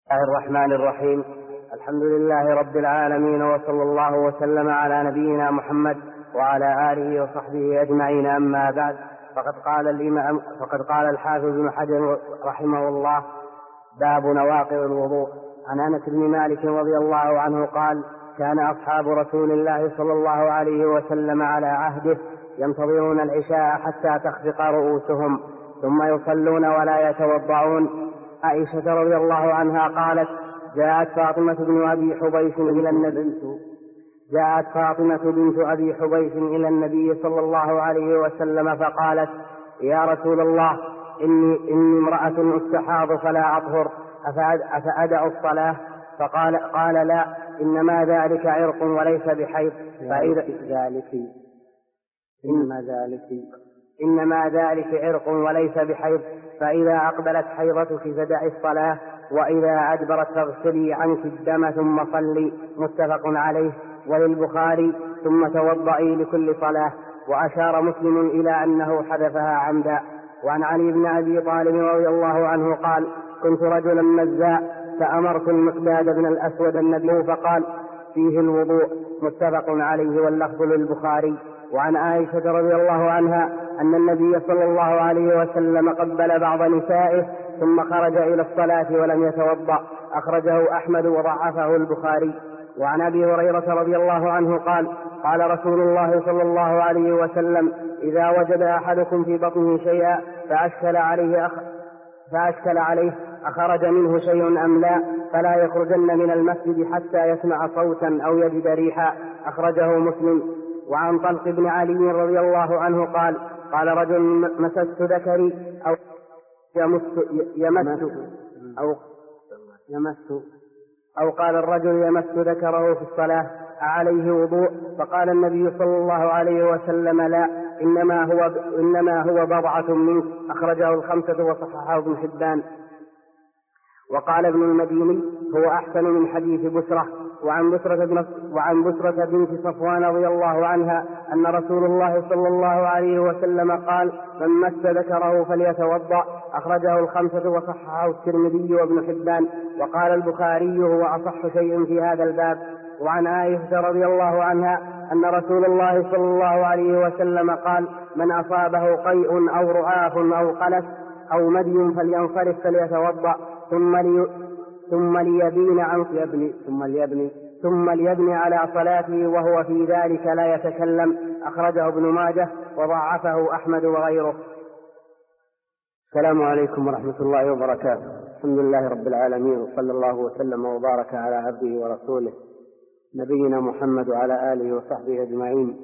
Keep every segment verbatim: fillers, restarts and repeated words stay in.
الله الرحمن الرحيم. الحمد لله رب العالمين، وصلى الله وسلم على نبينا محمد وعلى آله وصحبه أجمعين. أما بعد، فقد قال الإمام فقد قال الحافظ ابن حجر رحمه الله: باب نواقض الوضوء. عن أنس بن مالك رضي الله عنه قال: كان أصحاب رسول الله صلى الله عليه وسلم على عهده ينتظرون العشاء حتى تخفق رؤوسهم ثم يصلون ولا يتوضعون. عائشة رضي الله عنها قالت: جاءت فاطمة بنت أبي حبيش إلى النبي جاءت فاطمة بنت أبي حبيش إلى النبي صلى الله عليه وسلم فقالت: يا رسول الله، إني, إني امرأة أستحاض فلا أطهر، أفأدع الصلاة؟ فقال قال: لا، إنما ذلك عرق وليس بحيض. فإذا ذلك إنما ذلك إنما ذلك عرق وليس بحيض، فإذا أقبلت حيضتك فدعي الصلاة، وإذا أدبرت فاغسلي عنك الدم ثم صلي. متفق عليه. وللبخاري: ثم توضئي لكل صلاة. وأشار مسلم إلى أنه حذفها عمدا. وعن علي بن أبي طالب رضي الله عنه قال: كنت رجلا مزاء فأمرت المقداد بن الأسود النبي فقال: فيه الوضوء. متفق عليه، واللفظ للبخاري. وعن عائشة رضي الله عنها أن النبي صلى الله عليه وسلم قبل بعض نسائه ثم خرج إلى الصلاة ولم يتوضأ. أخرجه أحمد وضعفه البخاري. وعن أبي هريرة رضي الله عنه قال: قال رسول الله صلى الله عليه وسلم: إذا وجد أحدكم في بطنه شيئا فأشكل عليه أخ... فأشكل عليه أخرج منه شيء أم لا فلا يخرجن من المسجد حتى يسمع صوتا أو يجد ريحا. أخرجه مسلم. وعن طلق بن علي رضي الله عنه قال: قال رجل: مسست ذكري أو يمس يمس أو يمس أو قال الرجل: يمس ذكره في الصلاة، أعليه وضوء؟ فقال النبي صلى الله عليه وسلم: لا، إنما هو إنما هو بضعة منك. أخرجه الخمسة وصححه ابن حبان. وقال ابن المديني: هو أحسن من حديث بسرة. وعن بسرة بن وعن بسرة بنت صفوان رضي الله عنها أن رسول الله صلى الله عليه وسلم قال: من مس ذكره فليتوضأ. أخرجه الخمسة وصححه الترمذي وابن حبان. وقال البخاري: هو أصح شيء في هذا الباب. وعن عائشة رضي الله عنها أن رسول الله صلى الله عليه وسلم قال: من أصابه قيء أو رعاف أو قلس أو مدي فلينصرف فليتوضأ ثم لي ثم ليبين عن يبني ثم ليبني ثم ليبني على صلاته وهو في ذلك لا يتكلم. أخرجه ابن ماجه وضعفه أحمد وغيره. السلام عليكم ورحمة الله وبركاته. الحمد لله رب العالمين، وصلى الله وسلم وبارك على عبده ورسوله نبينا محمد وعلى آله وصحبه أجمعين.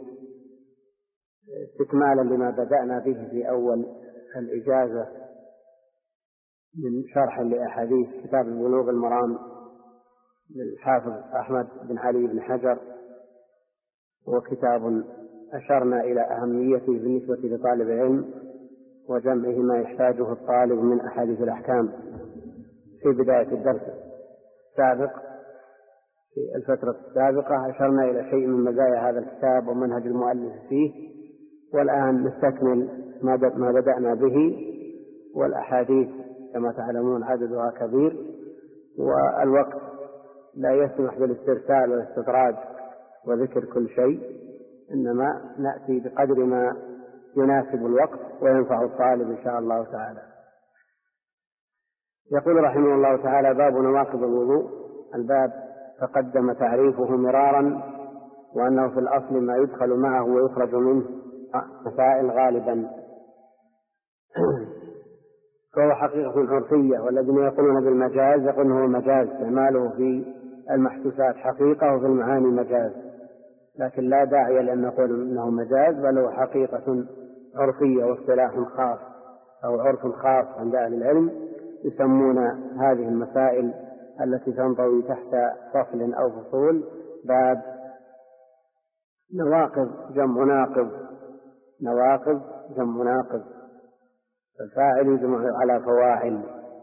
استكمالا لما بدأنا به في أول الإجازة من شرح لأحاديث كتاب بلوغ المرام للحافظ أحمد بن علي بن حجر، وكتاب أشرنا إلى أهميته بالنسبة لطالب العلم وجمعه ما يحتاجه الطالب من أحاديث الأحكام. في بداية الدرس السابق في الفترة السابقة أشرنا إلى شيء من مزايا هذا الكتاب ومنهج المؤلف فيه، والآن نستكمل ما بدأنا به. والأحاديث كما تعلمون عددها كبير، والوقت لا يسمح بالاسترسال والاستطراد وذكر كل شيء، إنما نأتي بقدر ما يناسب الوقت وينفع الطالب إن شاء الله تعالى. يقول رحمه الله تعالى: باب نواقض الوضوء. الباب تقدم تعريفه مرارا، وأنه في الأصل ما يدخل معه ويخرج منه مسائل غالبا، فهو حقيقة عرفية. والذين يقولون بالمجاز يقولون هو مجاز، استعماله في المحسوسات حقيقة وفي المعاني مجاز، لكن لا داعي لأن نقول إنه مجاز، بل هو حقيقة عرفية واصطلاح خاص أو عرف خاص عند أهل العلم، يسمون هذه المسائل التي تنضوي تحت فصل أو فصول باب نواقض. جمع ناقض، نواقض جمع ناقض. الفاعل يجمع على فواعل: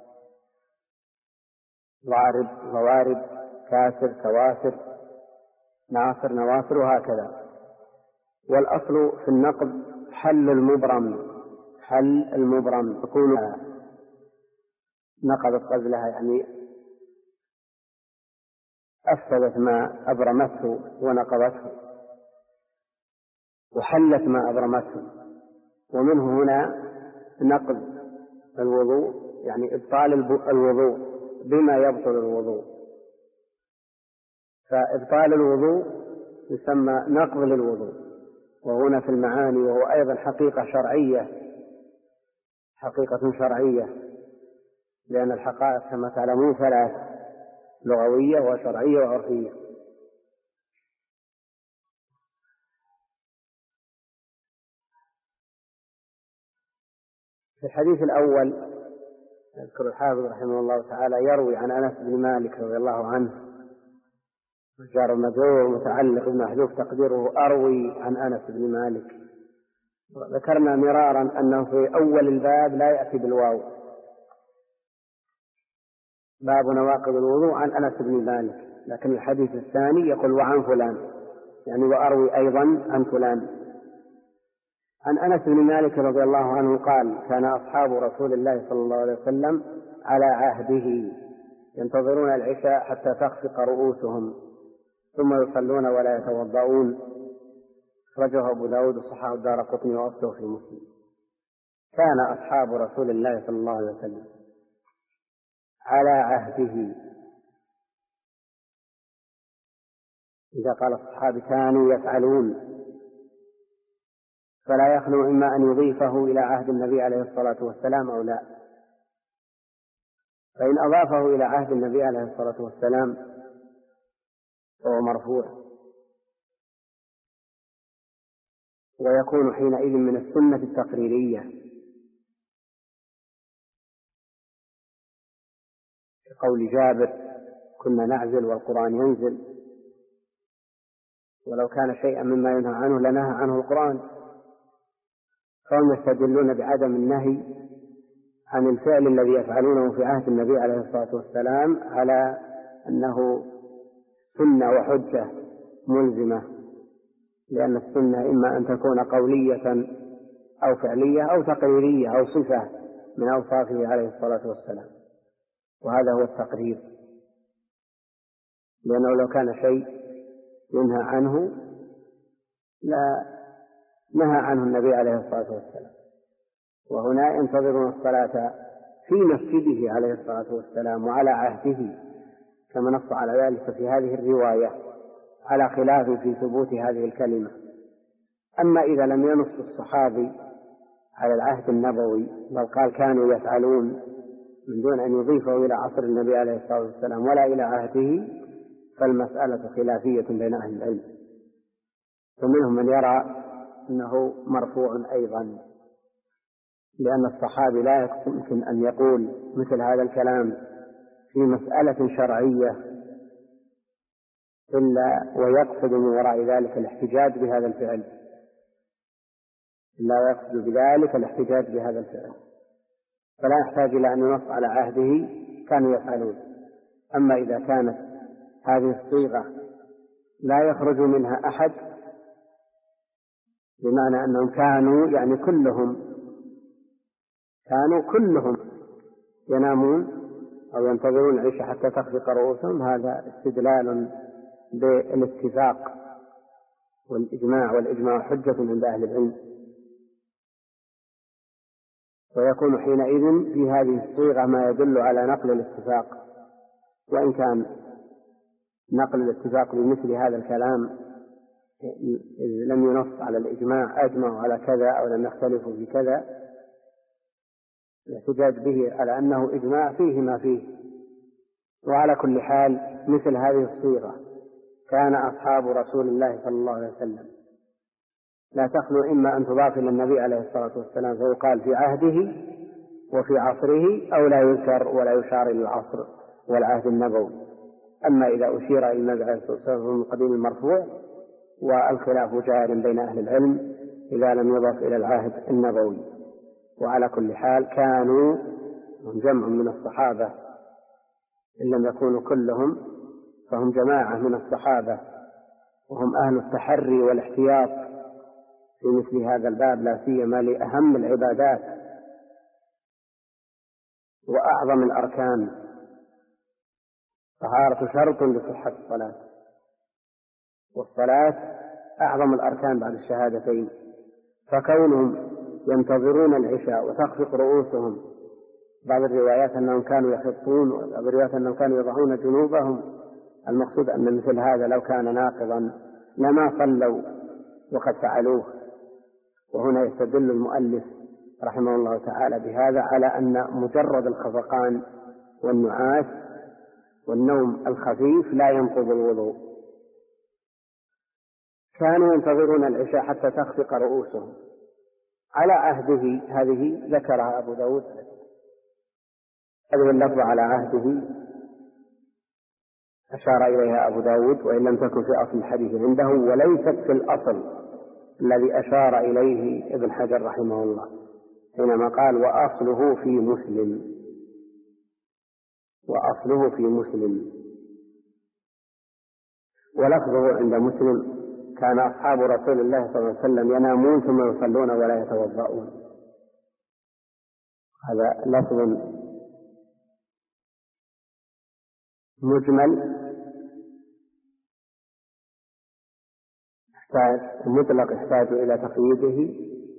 ضارب ضوارب، كاسر كواسر، ناصر نواصر، وهكذا. والأصل في النقض حل المبرم، حل المبرم تكون نقضت غزلها، يعني أفسدت ما أبرمته ونقضته، وحلت ما أبرمته. ومنه هنا نقض الوضوء، يعني إبطال الوضوء بما يبطل الوضوء، فإبطال الوضوء يسمى نقض للوضوء، وهنا في المعاني، وهو أيضا حقيقة شرعية، حقيقة شرعية، لأن الحقائق كما تعلمون ثلاث: لغوية وشرعية وعرفية. في الحديث الأول يذكر الحافظ رحمه الله تعالى يروي عن أنس بن مالك رضي الله عنه، جار المجرور متعلق بمحذوف تقديره أروي عن أنس بن مالك. ذكرنا مرارا أنه في أول الباب لا يأتي بالواو، باب نواقض الوضوء عن أنس بن مالك، لكن الحديث الثاني يقول وعن فلان، يعني وأروي أيضا عن فلان. عن أنس بن مالك رضي الله عنه قال: كان أصحاب رسول الله صلى الله عليه وسلم على عهده ينتظرون العشاء حتى تخفق رؤوسهم ثم يصلون ولا يتوضؤون. أخرجه أبو داود وصححه الدارقطني وأصله في مسلم. كان أصحاب رسول الله صلى الله عليه وسلم على عهده، إذا قال الصحابة كانوا يفعلون فلا يخلو إما أن يضيفه إلى عهد النبي عليه الصلاة والسلام أو لا، فإن أضافه إلى عهد النبي عليه الصلاة والسلام فهو مرفوع، ويكون حينئذ من السنة التقريرية، كقول جابر: كنا نعزل والقرآن ينزل. ولو كان شيئا مما ينهى عنه لنهى عنه القرآن، فهم يستدلون بعدم النهي عن الفعل الذي يفعلونه في عهد النبي عليه الصلاة والسلام على أنه سنة وحجة ملزمة، لأن السنة إما أن تكون قولية أو فعلية أو تقريرية أو صفة من أوصافه عليه الصلاة والسلام، وهذا هو التقرير، لأنه لو كان شيء ينهى عنه لا نهى عنه النبي عليه الصلاة والسلام. وهنا ينتظرون الصلاة في مسجده عليه الصلاة والسلام وعلى عهده، كما نص على ذلك في هذه الرواية، على خلاف في ثبوت هذه الكلمة. أما إذا لم ينص الصحابي على العهد النبوي بل قال كانوا يفعلون من دون أن يضيفه إلى عصر النبي عليه الصلاة والسلام ولا إلى عهده، فالمسألة خلافية بين أهل العلم، ومنهم من يرى أنه مرفوع أيضا، لأن الصحابي لا يمكن أن يقول مثل هذا الكلام في مسألة شرعية إلا ويقصد من وراء ذلك الاحتجاج بهذا الفعل، إلا يقصد بذلك الاحتجاج بهذا الفعل، فلا يحتاج إلى أن ينص على عهده كانوا يفعلون. أما إذا كانت هذه الصيغة لا يخرج منها أحد، بمعنى أنهم كانوا يعني كلهم كانوا كلهم ينامون أو ينتظرون العشاء حتى تخفق رؤوسهم، هذا استدلال بالاتفاق والإجماع، والإجماع حجة عند أهل العلم، ويكون حينئذ في هذه الصيغة ما يدل على نقل الاتفاق، وإن كان نقل الاتفاق بمثل هذا الكلام إذ لم ينص على الإجماع أجمعوا على كذا أو لم يختلفوا في كذا، الاحتجاج به على أنه إجماع فيه ما فيه. وعلى كل حال مثل هذه الصيغة كان أصحاب رسول الله صلى الله عليه وسلم لا تخلو إما أن تضاف إلى النبي عليه الصلاة والسلام فيقال في عهده وفي عصره، أو لا يذكر ولا يشار إلى العصر والعهد النبوي. أما إذا أشير إلى النبي عليه الصلاة والسلام من قديم المرفوع، والخلاف جار بين أهل العلم إذا لم يضف إلى العهد النبوي. وعلى كل حال كانوا جمع من الصحابة، إن لم يكونوا كلهم فهم جماعة من الصحابة، وهم أهل التحري والاحتياط في مثل هذا الباب، لا سيما لأهم العبادات وأعظم الأركان، طهارة شرط لصحة الصلاة، والصلاة أعظم الأركان بعد الشهادتين، فكونهم ينتظرون العشاء وتخفق رؤوسهم، بعض الروايات أنهم كانوا يخطون، وبعض الروايات أنهم كانوا يضعون جنوبهم، المقصود أن مثل هذا لو كان ناقضا لما صلوا وقد فعلوه. وهنا يستدل المؤلف رحمه الله تعالى بهذا على أن مجرد الخفقان والنعاس والنوم الخفيف لا ينقض الوضوء. كانوا ينتظرون العشاء حتى تخفق رؤوسهم على عهده، هذه ذكرها أبو داود، هذه اللفظ على عهده أشار إليها أبو داود وإن لم تكن في أصل الحديث عنده، وليست في الأصل الذي أشار إليه ابن حجر رحمه الله حينما قال وأصله في مسلم، وأصله في مسلم. ولفظه عند مسلم كان أصحاب رسول الله صلى الله عليه وسلم ينامون ثم يصلون ولا يتوضؤون. هذا لفظ مجمل مطلق يحتاج إلى تقييده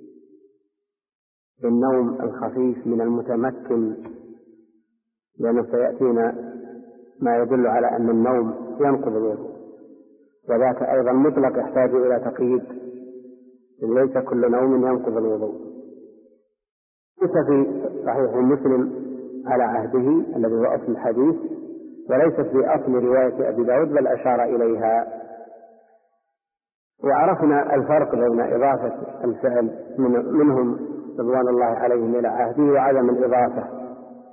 بالنوم الخفيف من المتمكن، لأنه سيأتينا ما يدل على أن النوم ينقض الوضوء، وذاك أيضا مطلق يحتاج إلى تقييد، ليس كل نوم ينقض الوضوء. ليس في صحيح مسلم على عهده الذي هو أصل الحديث، وليست في أصل رواية أبي داود بل أشار إليها. وعرفنا الفرق بين إضافة الفعل من منهم رضوان الله عليهم إلى عهده وعدم الإضافة.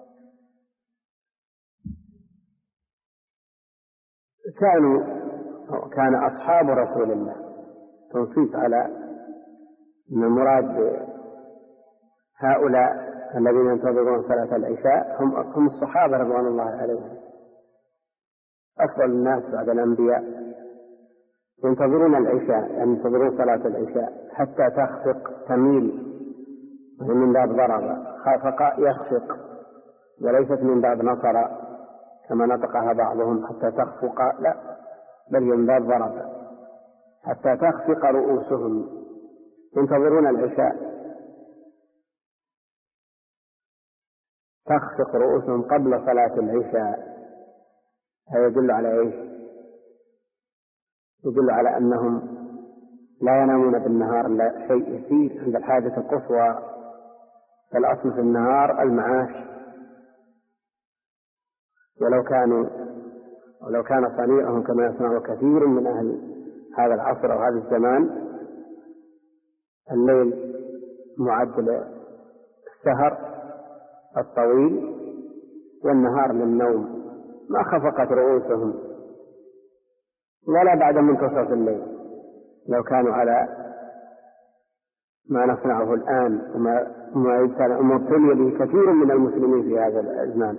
كانوا كان أصحاب رسول الله، تنصيص على أن المراد هؤلاء الذين ينتظرون صلاة العشاء هم هم الصحابة رضوان الله عليهم، أفضل الناس بعد الأنبياء، ينتظرون العشاء، يعني ينتظرون صلاة العشاء حتى تخفق تميل، وهي من باب ضرب، خافق يخفق، وليست من باب نصر كما نطقها بعضهم حتى تخفق، لا، بل من باب ضرب حتى تخفق رؤوسهم، ينتظرون العشاء تخفق رؤوسهم قبل صلاة العشاء. هذا يدل على ايش؟ يدل على أنهم لا ينامون بالنهار إلا شيء يسير عند الحاجة القصوى، فالأصل في النهار المعاش. ولو كانوا ولو كان صنيعهم كما يصنع كثير من أهل هذا العصر أو هذا الزمان، الليل معد للسهر الطويل والنهار للنوم، ما خفقت رؤوسهم ولا بعد منتصف الليل. لو كانوا على ما نصنعه الآن وما ابتلي به كثير من المسلمين في هذا الزمان،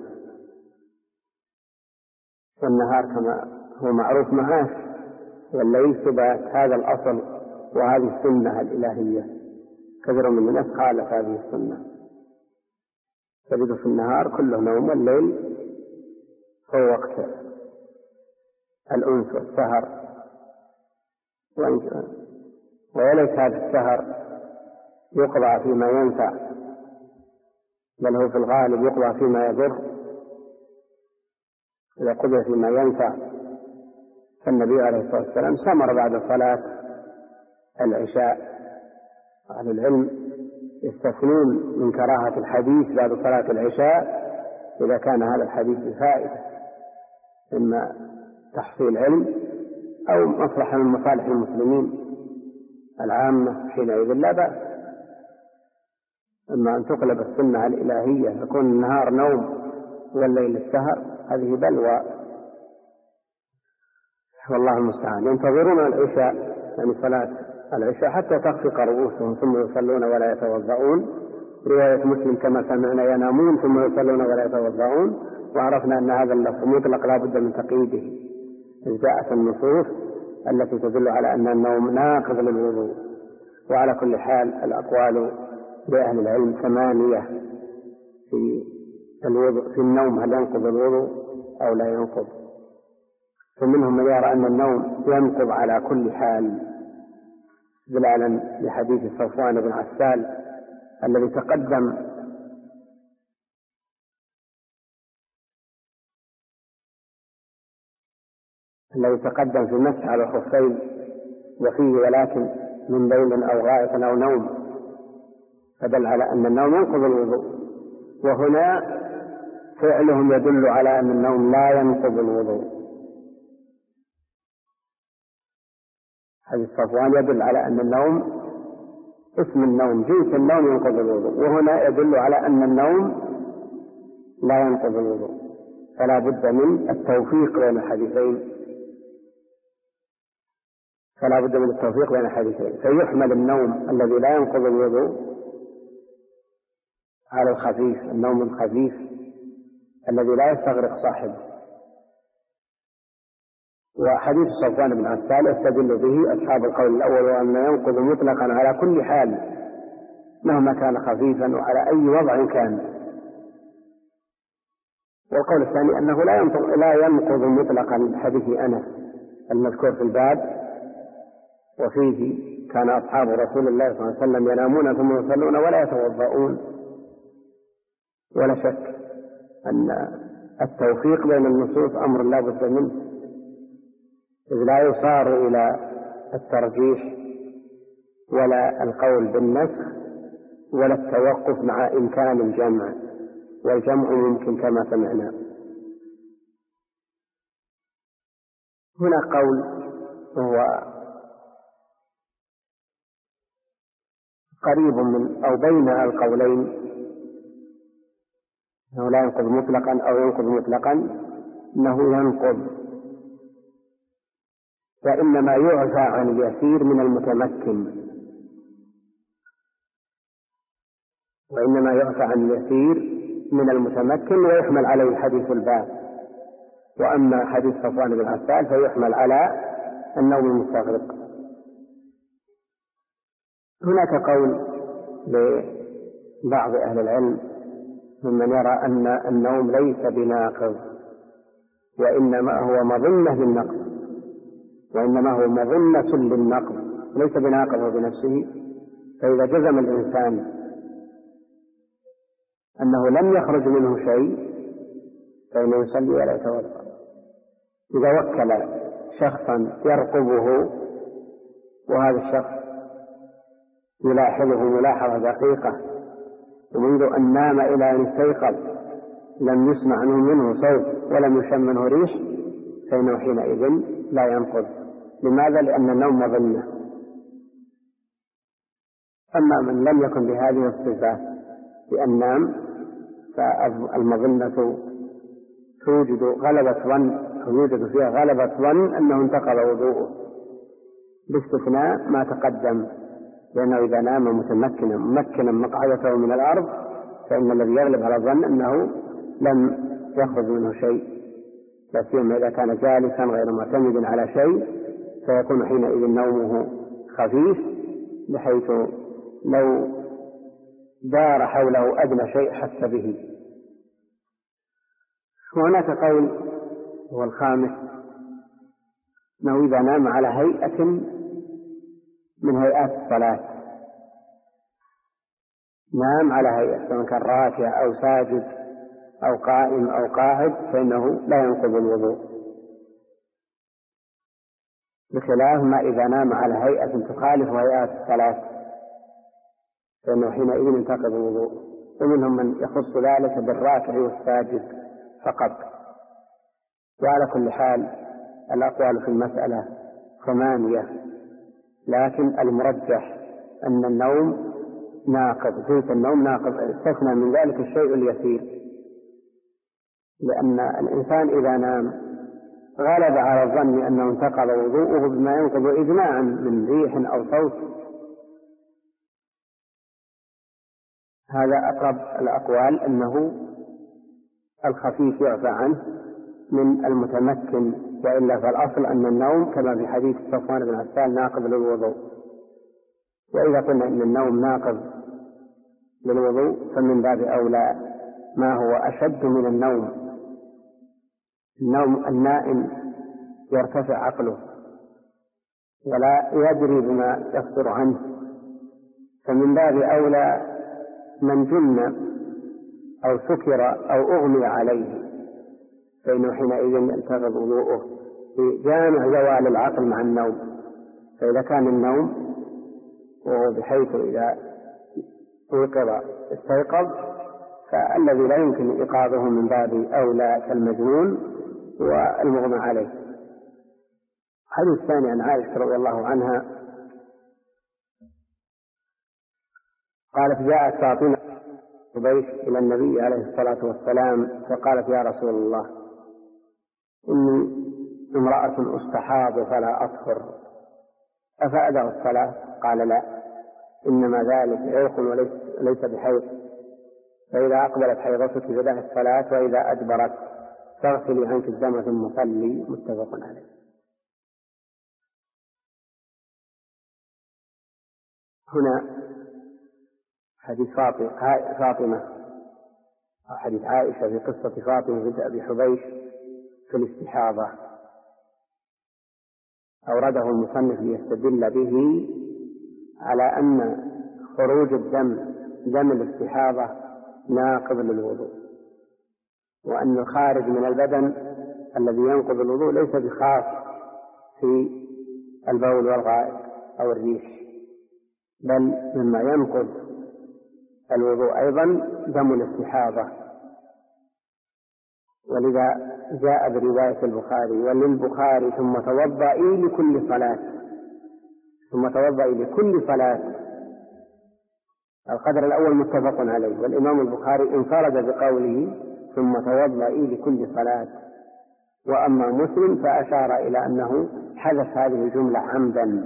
والنهار كما هو معروف معاش والليل سبات، هذا الأصل وهذه السنة الإلهية. كثير من الناس خالف هذه السنة، تجد في النهار كله نوم، والليل هو وقت الأنس والسهر، وليس هذا السهر يقضى فيما ينفع، بل هو في الغالب يقضى فيما يضر. إذا قضي فيما ينفع فالنبي عليه الصلاة والسلام سمر بعد صلاة العشاء. أهل العلم يستثنون من كراهة الحديث بعد صلاة العشاء إذا كان هذا الحديث بفائدة، إما تحصيل علم أو مصلحة من مصالح المسلمين العامة، حينئذ لا بأس. أما أن تقلب السنة الإلهية يكون النهار نوم والليل السهر، هذه بلوى والله المستعان. ينتظرون العشاء، يعني صلاة العشاء، حتى تخفق رؤوسهم ثم يصلون ولا يتوضؤون. رواية مسلم كما سمعنا ينامون ثم يصلون ولا يتوضؤون. وعرفنا أن هذا اللفظ مطلق لا بد من تقييده، إذ جاءت النصوص التي تدل على أن النوم ناقض للوضوء. وعلى كل حال الأقوال لأهل العلم ثمانية في الوضوء، في النوم، هل ينقض الوضوء أو لا ينقض. فمنهم من يرى أن النوم ينقض على كل حال دلالا لحديث صفوان بن عسال الذي تقدم الذي تقدم في المسح على الخفين وفيه ولكن من ليل أو غائط أو نوم، فدل على أن النوم ينقض الوضوء، وهنا فعلهم يدل على أن النوم لا ينقض الوضوء. حديث صفوان يدل على أن النوم اسم النوم جنس النوم ينقض الوضوء، وهنا يدل على أن النوم لا ينقض الوضوء، فلا بد من التوفيق بين الحديثين فلا بد من التوفيق بين الحديثين فيحمل النوم الذي لا ينقض الوضوء على الخفيف، النوم الخفيف الذي لا يستغرق صاحبه. وحديث صفوان بن عسال يستدل به أصحاب القول الأول وأن ينقض مطلقا على كل حال مهما كان خفيفا وعلى أي وضع كان. والقول الثاني أنه لا ينقض, لا ينقض مطلقا بحديث أنس المذكور في الباب، وفيه كان أصحاب رسول الله صلى الله عليه وسلم ينامون ثم يصلون ولا يتوضؤون. ولا شك أن التوفيق بين النصوص أمر لا بد منه، إذ لا يصار إلى الترجيح ولا القول بالنسخ ولا التوقف مع إمكان الجمع، والجمع ممكن كما سمعنا. هنا قول هو قريب من أو بين القولين، أنه لا ينقض مطلقا أو ينقض مطلقا، أنه ينقض فإنما يعفى عن اليسير من المتمكن، وإنما يعفى عن اليسير من المتمكن ويحمل عليه حديث الباب. وأما حديث صفوان بن عسال فيحمل على النوم المستغرق. هناك قول لبعض أهل العلم ممن يرى أن النوم ليس بناقض وإنما هو مظنة للنقض وإنما هو مظنة للنقض ليس بناقض بنفسه. فإذا جزم الإنسان أنه لم يخرج منه شيء فإنه يصلي ولا يتوضأ. إذا وكل شخصا يرقبه وهذا الشخص يلاحظه ملاحظة دقيقة ومنذ أن نام إلى أن استيقظ لم يسمع منه صوت ولم يشم منه ريح، فإنه حينئذ لا ينقض. لماذا؟ لأن النوم مظنة. أما من لم يكن بهذه الصفة بأن نام فالمظنة توجد غلبة ظن أو يوجد فيها غلبة ظن أنه انتقض وضوءه، باستثناء ما تقدم، لأنه إذا نام متمكنا ممكنا مقعدته من الأرض فإن الذي يغلب على الظن أنه لم يخرج منه شيء، لا سيما إذا كان جالسا غير معتمد على شيء فيكون حينئذ نومه خفيف بحيث لو دار حوله أدنى شيء حس به. وهناك قول هو الخامس أنه إذا نام على هيئة من هيئات الصلاة، نام على هيئة سواء كان راكع أو ساجد أو قائم أو قاعد فإنه لا ينقض الوضوء، بخلاف ما إذا نام على هيئة تخالف هيئات الصلاة فإنه حينئذ ينتقض الوضوء. ومنهم من يخص ذلك بالراكع والساجد فقط. وعلى كل حال الأقوال في المسألة ثمانية، لكن المرجح أن النوم ناقض، جنس النوم ناقض، استثنى من ذلك الشيء اليسير، لأن الإنسان إذا نام غلب على الظن أنه انتقض وضوءه بما ينقض إجماعا من ريح أو صوت. هذا أقرب الأقوال أنه الخفيف يعفى عنه من المتمكن، وإلا فالأصل أن النوم كما في حديث صفوان بن عسال ناقض للوضوء. وإذا قلنا أن النوم ناقض للوضوء فمن باب أولى ما هو أشد من النوم. النوم النائم يرتفع عقله ولا يدري بما يصدر عنه، فمن باب أولى من جن أو سكر أو أغمي عليه فإنه حينئذ ينتقض وضوءه بجامع زوال العقل مع النوم. فإذا كان النوم وهو بحيث إذا وقظ استيقظ فالذي لا يمكن إيقاظه من باب أولى كالمجنون والمغمى عليه. الحديث الثاني عن عائشة رضي الله عنها قالت جاءت فاطمة قبيش إلى النبي عليه الصلاة والسلام فقالت يا رسول الله إني امرأة أستحاض فلا أطهر أفأدع الصلاة؟ قال لا، إنما ذلك عرق وليس بحيض، فإذا أقبلت حيضتك فدع الصلاة وإذا أدبرت فاغسلي عنك الدم ثم صلي. متفق عليه. هنا حديث فاطمة أو حديث عائشة في قصة فاطمة بنت أبي حبيش في الاستحاضة أورده المصنف ليستدل به على أن خروج الدم دم الاستحاضة ناقض للوضوء، وأن الخارج من البدن الذي ينقض الوضوء ليس بخاص في البول والغائط أو الريح، بل مما ينقض الوضوء أيضا دم الاستحاضة. ولذا جاء برواية البخاري وللبخاري ثم توضئي لكل صلاة، ثم توضئي لكل صلاة. القدر الأول متفق عليه، والإمام البخاري انفرد بقوله ثم توضئي لكل صلاة، وأما مسلم فأشار إلى أنه حذف هذه الجملة عمدا.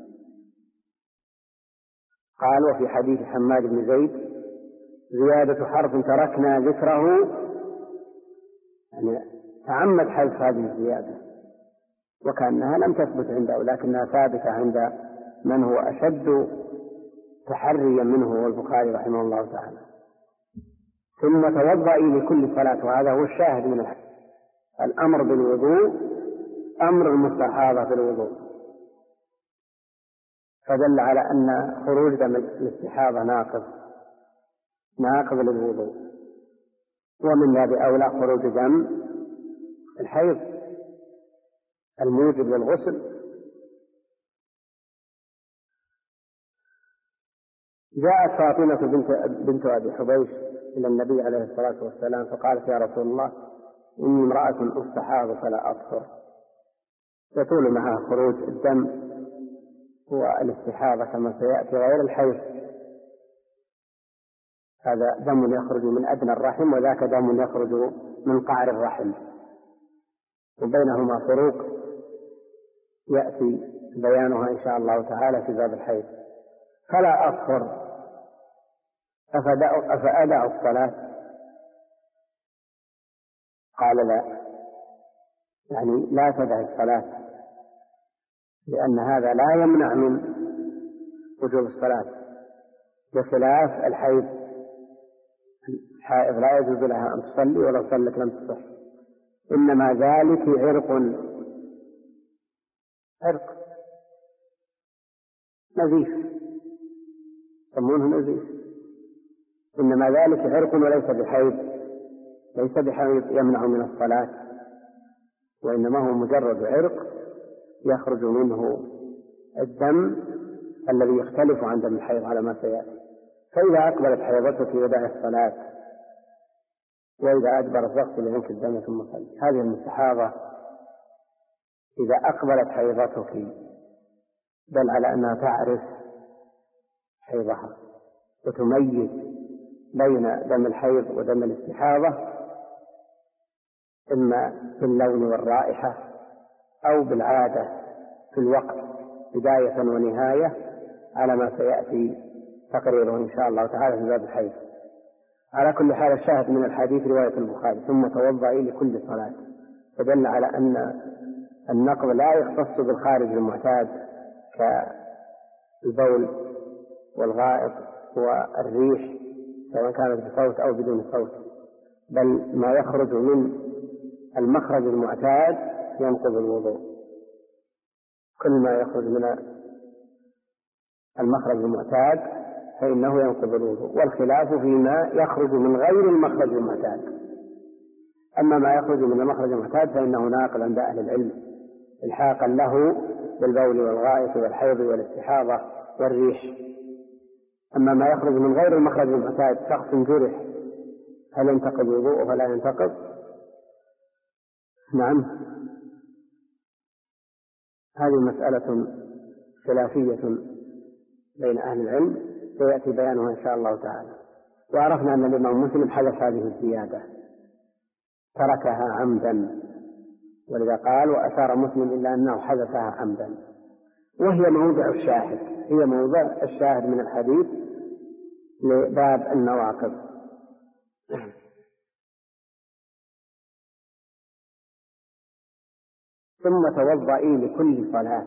قال وفي حديث حماد بن زيد زيادة حرف تركنا ذكره، يعني تعمد حذف هذه الزيادة وكأنها لم تثبت عنده، لكنها ثابتة عند من هو أشد تحريا منه هو البخاري رحمه الله تعالى. ثم توضئي لكل صلاة، وهذا هو الشاهد من الحديث. الأمر بالوضوء أمر المستحاضة في الوضوء، فدل على أن خروج دم الاستحاضة ناقض ناقض للوضوء، ومن باب أولى خروج دم الحيض الموجب للغسل. جاءت فاطمة بنت, بنت أبي حبيش إلى النبي عليه الصلاة والسلام فقالت يا رسول الله إني امرأة أستحاض فلا أطهر، يطول معها خروج الدم والاستحاضة كما سيأتي غير الحيض، هذا دم يخرج من أدنى الرحم وذاك دم يخرج من قعر الرحم، وبينهما فروق يأتي بيانها إن شاء الله تعالى في باب الحيض. فلا أطهر أفأدع الصلاة؟ قال لا، يعني لا تدع الصلاة، لأن هذا لا يمنع من وجوب الصلاة، بخلاف الحيض. الحائض لا يجوز لها أن تصلي ولو صلت لم تصح، إنما ذلك عرق عرق نزيف يسمونه نزيف، إنما ذلك عرق وليس بحيض، ليس بحيض يمنع من الصلاة، وإنما هو مجرد عرق يخرج منه الدم الذي يختلف عن دم الحيض على ما سيأتي. فإذا أقبلت حيضتك ودع الصلاة، وإذا أدبرت فاغسل عنك الدم ثم صلي. هذه المستحاضة إذا أقبلت حيضتك دل على أنها تعرف حيضها وتميز بين دم الحيض ودم الاستحاضة، إما باللون والرائحة أو بالعادة في الوقت بداية ونهاية على ما سيأتي تقريره إن شاء الله تعالى في باب الحيض. على كل حال الشاهد من الحديث رواية البخاري ثم توضئي لكل صلاة، فدل على أن النقض لا يختص بالخارج المعتاد كالبول والغائط والريح سواء كانت بصوت أو بدون صوت، بل ما يخرج من المخرج المعتاد ينقض الوضوء. كل ما يخرج من المخرج المعتاد فإنه ينقض الوضوء، والخلاف فيما يخرج من غير المخرج المعتاد. أما ما يخرج من المخرج المعتاد فإنه ناقض عند أهل العلم إلحاقا له بالبول والغائط والحيض والاستحاضة والريح. أما ما يخرج من غير المخرج المعتاد، شخص جرح، هل ينتقض وضوءه ولا ينتقض؟ نعم، هذه مسألة خلافية بين أهل العلم سيأتي بيانها إن شاء الله تعالى. وعرفنا أن الإمام مسلم حدث هذه الزيادة، تركها عمدا، ولذا قال وأشار مسلم إلا أنه حدثها عمدا، وهي موضع الشاهد، هي موضع الشاهد من الحديث لباب النواقض. ثم توضئي لكل صلاة،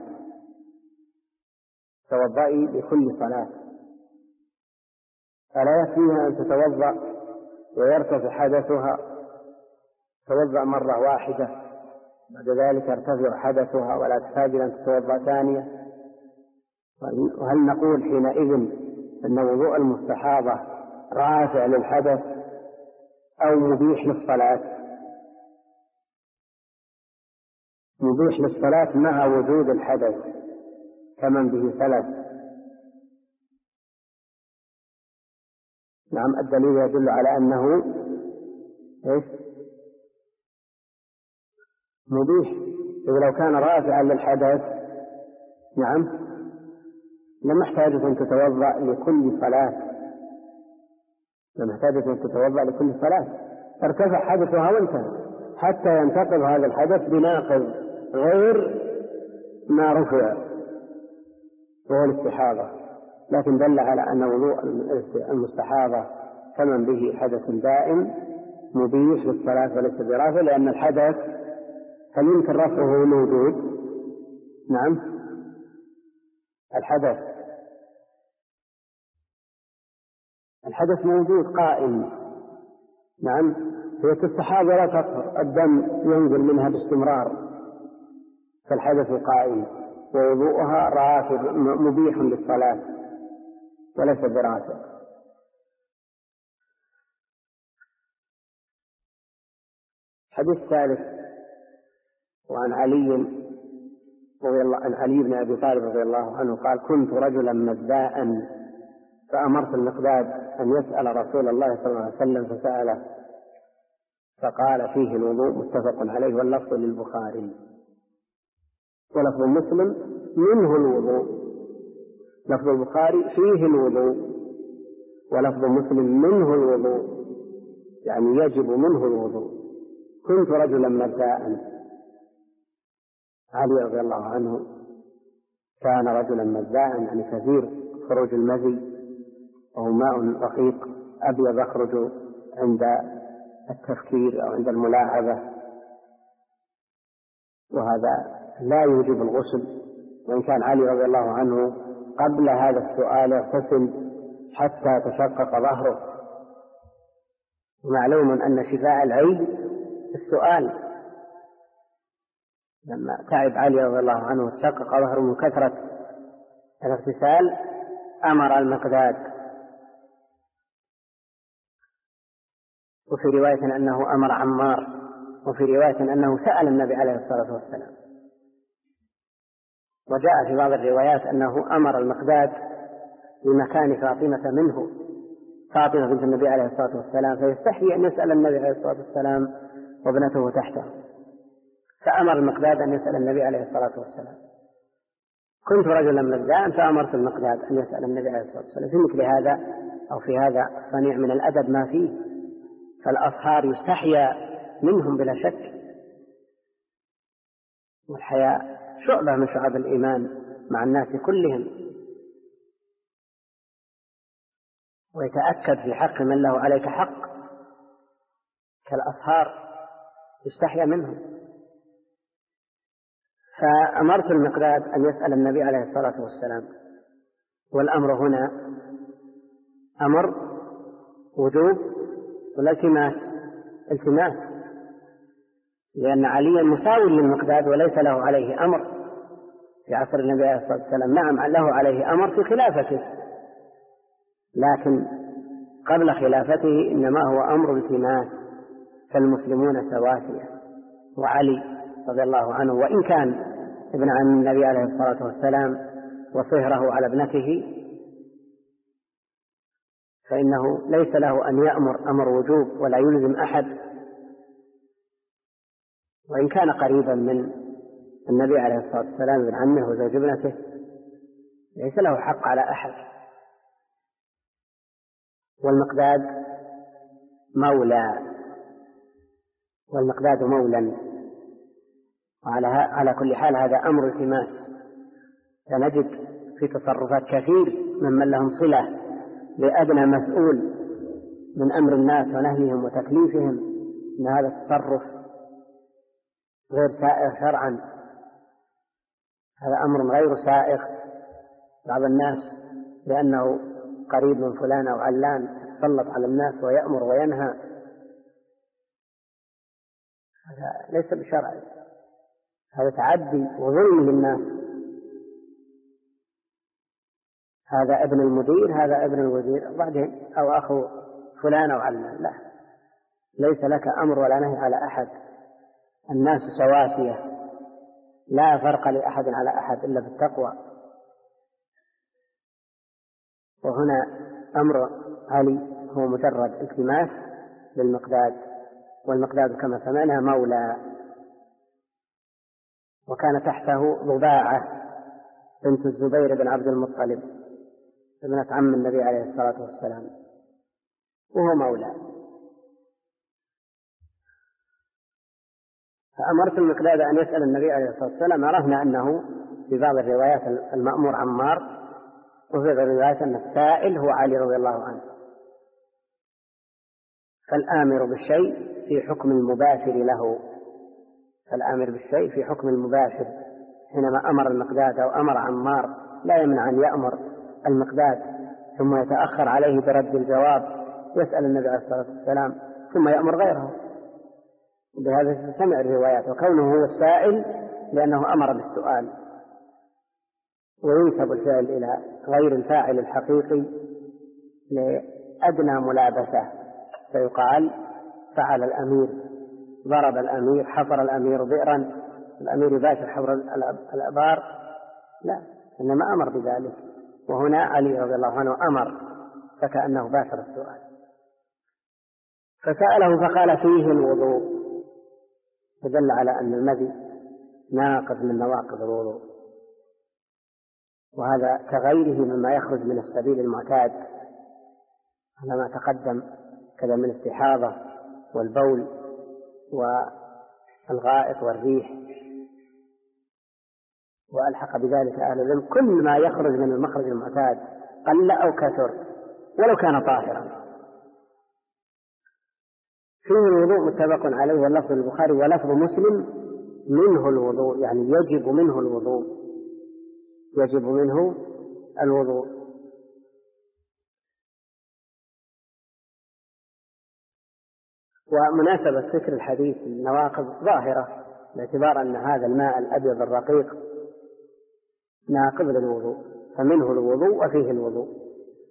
توضئي لكل صلاة، فلا يكفيها أن تتوضأ ويرتفع حدثها، توضأ مرة واحدة بعد ذلك يرتفع حدثها ولا تحتاج أن تتوضأ ثانية. وهل نقول حينئذ أن وضوء المستحاضة رافع للحدث أو مبيح للصلاة؟ مبيح للصلاة مع وجود الحدث كمن به ثلاث. نعم، الدليل يدل على أنه إيش؟ مبيح. إذا لو كان رافعا للحدث نعم لم احتاجت أن تتوضأ لكل صلاة، لم احتاجت أن تتوضأ لكل صلاة، ارتفع حدثها وانتهى حتى ينتقض هذا الحدث بناقض غير ما رفع وهو الاستحاضة. لكن دل على أن وضوء المستحاضة كمن به حدث دائم مبيح للصلاة وليس برافع، لأن الحدث هل يمكن رفعه موجود؟ نعم، الحدث الحدث موجود قائم. نعم، هي الصحابة لا تطهر، الدم ينزل منها باستمرار، فالحدث قائم، ووضوءها رافع مبيح للصلاة وليس برافع. الحديث الثالث وعن علي رضي الله عن علي بن أبي طالب رضي الله عنه قال: كنت رجلا مذاء فأمرت المقداد أن يسأل رسول الله صلى الله عليه وسلم فسأله فقال فيه الوضوء، متفق عليه، واللفظ للبخاري. ولفظ مسلم منه الوضوء، لفظ البخاري فيه الوضوء، ولفظ مسلم منه الوضوء، يعني يجب منه الوضوء. كنت رجلا مذاء، علي رضي الله عنه كان رجلا مذاء، يعني كثير خروج المذي، وهو ماء رقيق أبيض يخرج عند التفكير أو عند الملاعبة، وهذا لا يوجب الغسل. وإن كان علي رضي الله عنه قبل هذا السؤال يغتسل حتى تشقق ظهره، ومعلوم أن شفاء العيب السؤال. لما تعب علي رضي الله عنه وتشقق ظهره من كثرة الاغتسال أمر المقداد، وفي رواية أنه أمر عمار، وفي رواية أنه سأل النبي عليه الصلاة والسلام. وجاء في بعض الروايات أنه أمر المقداد بمكان فاطمة منه، فاطمة بنت النبي عليه الصلاة والسلام، فيستحي أن يسأل النبي عليه الصلاة والسلام وابنته تحته، فأمر المقداد أن يسأل النبي عليه الصلاة والسلام. كنت رجلا مذاء فأمرت المقداد أن يسأل النبي عليه الصلاة والسلام. في مثل هذا أو في هذا الصنيع من الأدب ما فيه، فالأصهار يستحيا منهم بلا شك، والحياء شعبة من شعب الإيمان مع الناس كلهم، ويتأكد في حق من له عليك حق كالأصهار يستحيا منهم. فأمرت المقداد أن يسأل النبي عليه الصلاة والسلام، والأمر هنا أمر وجوب ولا التماس؟ التماس، لأن عليا مساوي للمقداد وليس له عليه أمر، في عصر النبي عليه الصلاة والسلام نعم له عليه أمر في خلافته، لكن قبل خلافته إنما هو أمر التماس، فالمسلمون سواسية. وعلي رضي الله عنه وإن كان ابن عم النبي عليه الصلاة والسلام وصهره على ابنته، فإنه ليس له أن يأمر أمر وجوب ولا يلزم أحد، وإن كان قريبا من النبي عليه الصلاة والسلام ابن عمه وزوج ابنته ليس له حق على أحد. والمقداد مولى، والمقداد مولا، وعلى على كل حال هذا أمر التماس. سنجد في تصرفات كثير ممن لهم صلة بأدنى مسؤول من أمر الناس ونهيهم وتكليفهم أن هذا التصرف غير سائغ شرعا، هذا أمر غير سائغ. بعض الناس لأنه قريب من فلان أو علان يتسلط على الناس ويأمر وينهى، هذا ليس بشرع، هذا تعدي وظلم للناس. هذا ابن المدير، هذا ابن الوزير بعدين أو أخو فلان أو علان، لا، ليس لك أمر ولا نهي على أحد. الناس سواسية، لا فرق لأحد على أحد إلا بالتقوى. وهنا أمر علي هو مجرد التماس للمقداد، والمقداد كما سمعنا مولى. وكان تحته ضباعة بنت الزبير بن عبد المطلب ابنة عم النبي عليه الصلاة والسلام، وهو مولى. فأمرت المقداد أن يسأل النبي عليه الصلاة والسلام. عرفنا أنه في بعض الروايات المأمور عمار، وفي بعض الروايات أن السائل هو علي رضي الله عنه. فالآمر بالشيء في حكم المباشر له، فالآمر بالشيء في حكم المباشر. حينما أمر المقداد أو أمر عمار لا يمنع أن يأمر المقداد ثم يتأخر عليه برد الجواب، يسأل النبي عليه الصلاة والسلام ثم يأمر غيره. بهذا تستمع الروايات. وكونه هو السائل لأنه أمر بالسؤال، وينسب الفعل إلى غير الفاعل الحقيقي لأدنى ملابسة، فيقال فعل الأمير، ضرب الأمير، حفر الأمير بئرا، الأمير يباشر حفر الأبار، لا، إنما أمر بذلك. وهنا علي رضي الله عنه أمر فكأنه باشر السؤال. فسأله فقال فيه الوضوء، فدل على أن المذي ناقض من نواقض الوضوء، وهذا كغيره مما يخرج من السبيل المعتاد على ما تقدم، كذا من استحاضة والبول والغائط والريح، وألحق بذلك أهل العلم كل ما يخرج من المخرج المعتاد قل أو كثر ولو كان طاهرا. فيه الوضوء متفق عليه، واللفظ البخاري ولفظ مسلم منه الوضوء، يعني يجب منه الوضوء، يجب منه الوضوء. ومناسبة ذكر الحديث النواقض ظاهرة، باعتبار أن هذا الماء الأبيض الرقيق ناقض للوضوء، فمنه الوضوء وفيه الوضوء.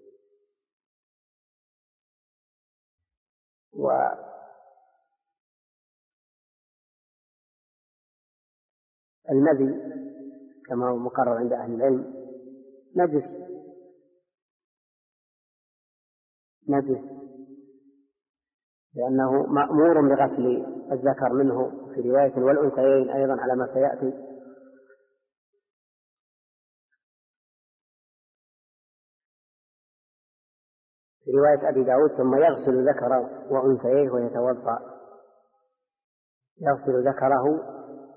والمذي كما هو مقرر عند أهل العلم نجس، نجس لأنه مأمور بغسل الذكر منه في رواية والأنثيين أيضا على ما سيأتي. في رواية أبي داود ثم يغسل ذكره وأنثيه ويتوضأ، يغسل ذكره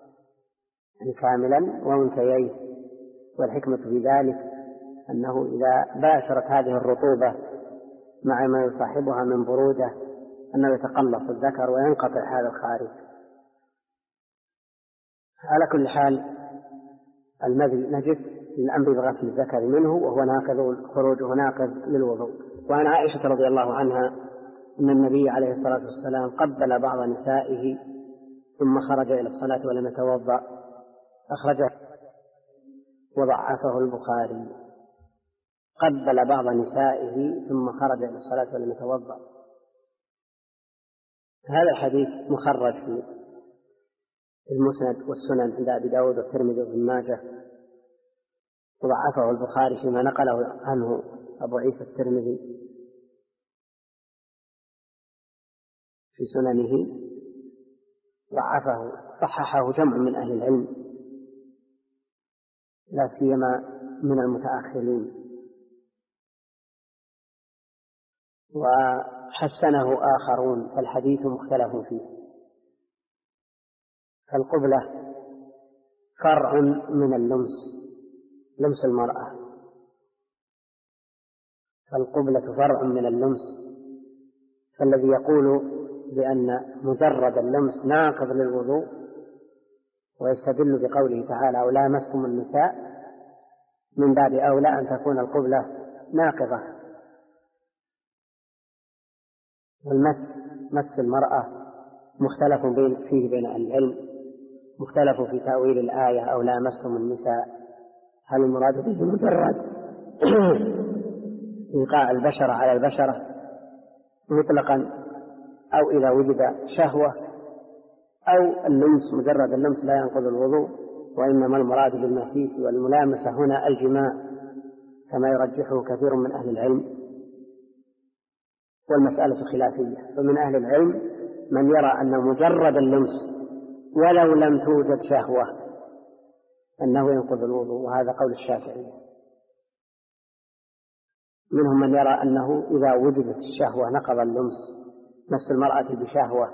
كاملا وأنثيه. والحكمة في ذلك أنه إذا باشرت هذه الرطوبة مع ما يصاحبها من برودة أنه يتقلص الذكر وينقطع هذا الخارج. على كل حال المذي نجس للأمر بغسل الذكر منه، وهو ناقض، خروجه ناقض للوضوء. وعن عائشة رضي الله عنها أن النبي عليه الصلاة والسلام قبل بعض نسائه ثم خرج إلى الصلاة ولم يتوضأ، أخرجه وضعفه البخاري. قبل بعض نسائه ثم خرج إلى الصلاة ولم يتوضأ. هذا الحديث مخرج في المسند والسنن عند أبي داود والترمذي وابن ماجه، وضعفه البخاري فيما نقله عنه أبو عيسى الترمذي في سننه، ضعفه. صححه جمع من أهل العلم لا سيما من المتأخرين، وحسنه آخرون، فالحديث مختلف فيه. فالقبلة فرع من اللمس، لمس المرأة، فالقبلة فرع من اللمس. فالذي يقول بأن مجرد اللمس ناقض للوضوء ويستدل بقوله تعالى أو لامستم النساء، من باب أولى أن تكون القبلة ناقضة. والمس مس المرأة مختلف فيه بين أهل العلم، مختلف في تأويل الآية أو لامستم النساء، هل المراد به مجرد إيقاع البشرة على البشرة مطلقا، أو إذا وجد شهوة، أو اللمس مجرد اللمس لا ينقض الوضوء، وإنما المراد بالمسيس والملامسة هنا الجماع كما يرجحه كثير من أهل العلم. والمسألة خلافية، فمن أهل العلم من يرى أن مجرد اللمس ولو لم توجد شهوة أنه ينقض الوضوء، وهذا قول الشافعية. منهم من يرى أنه إذا وجدت الشهوة نقض اللمس، مس المرأة بشهوة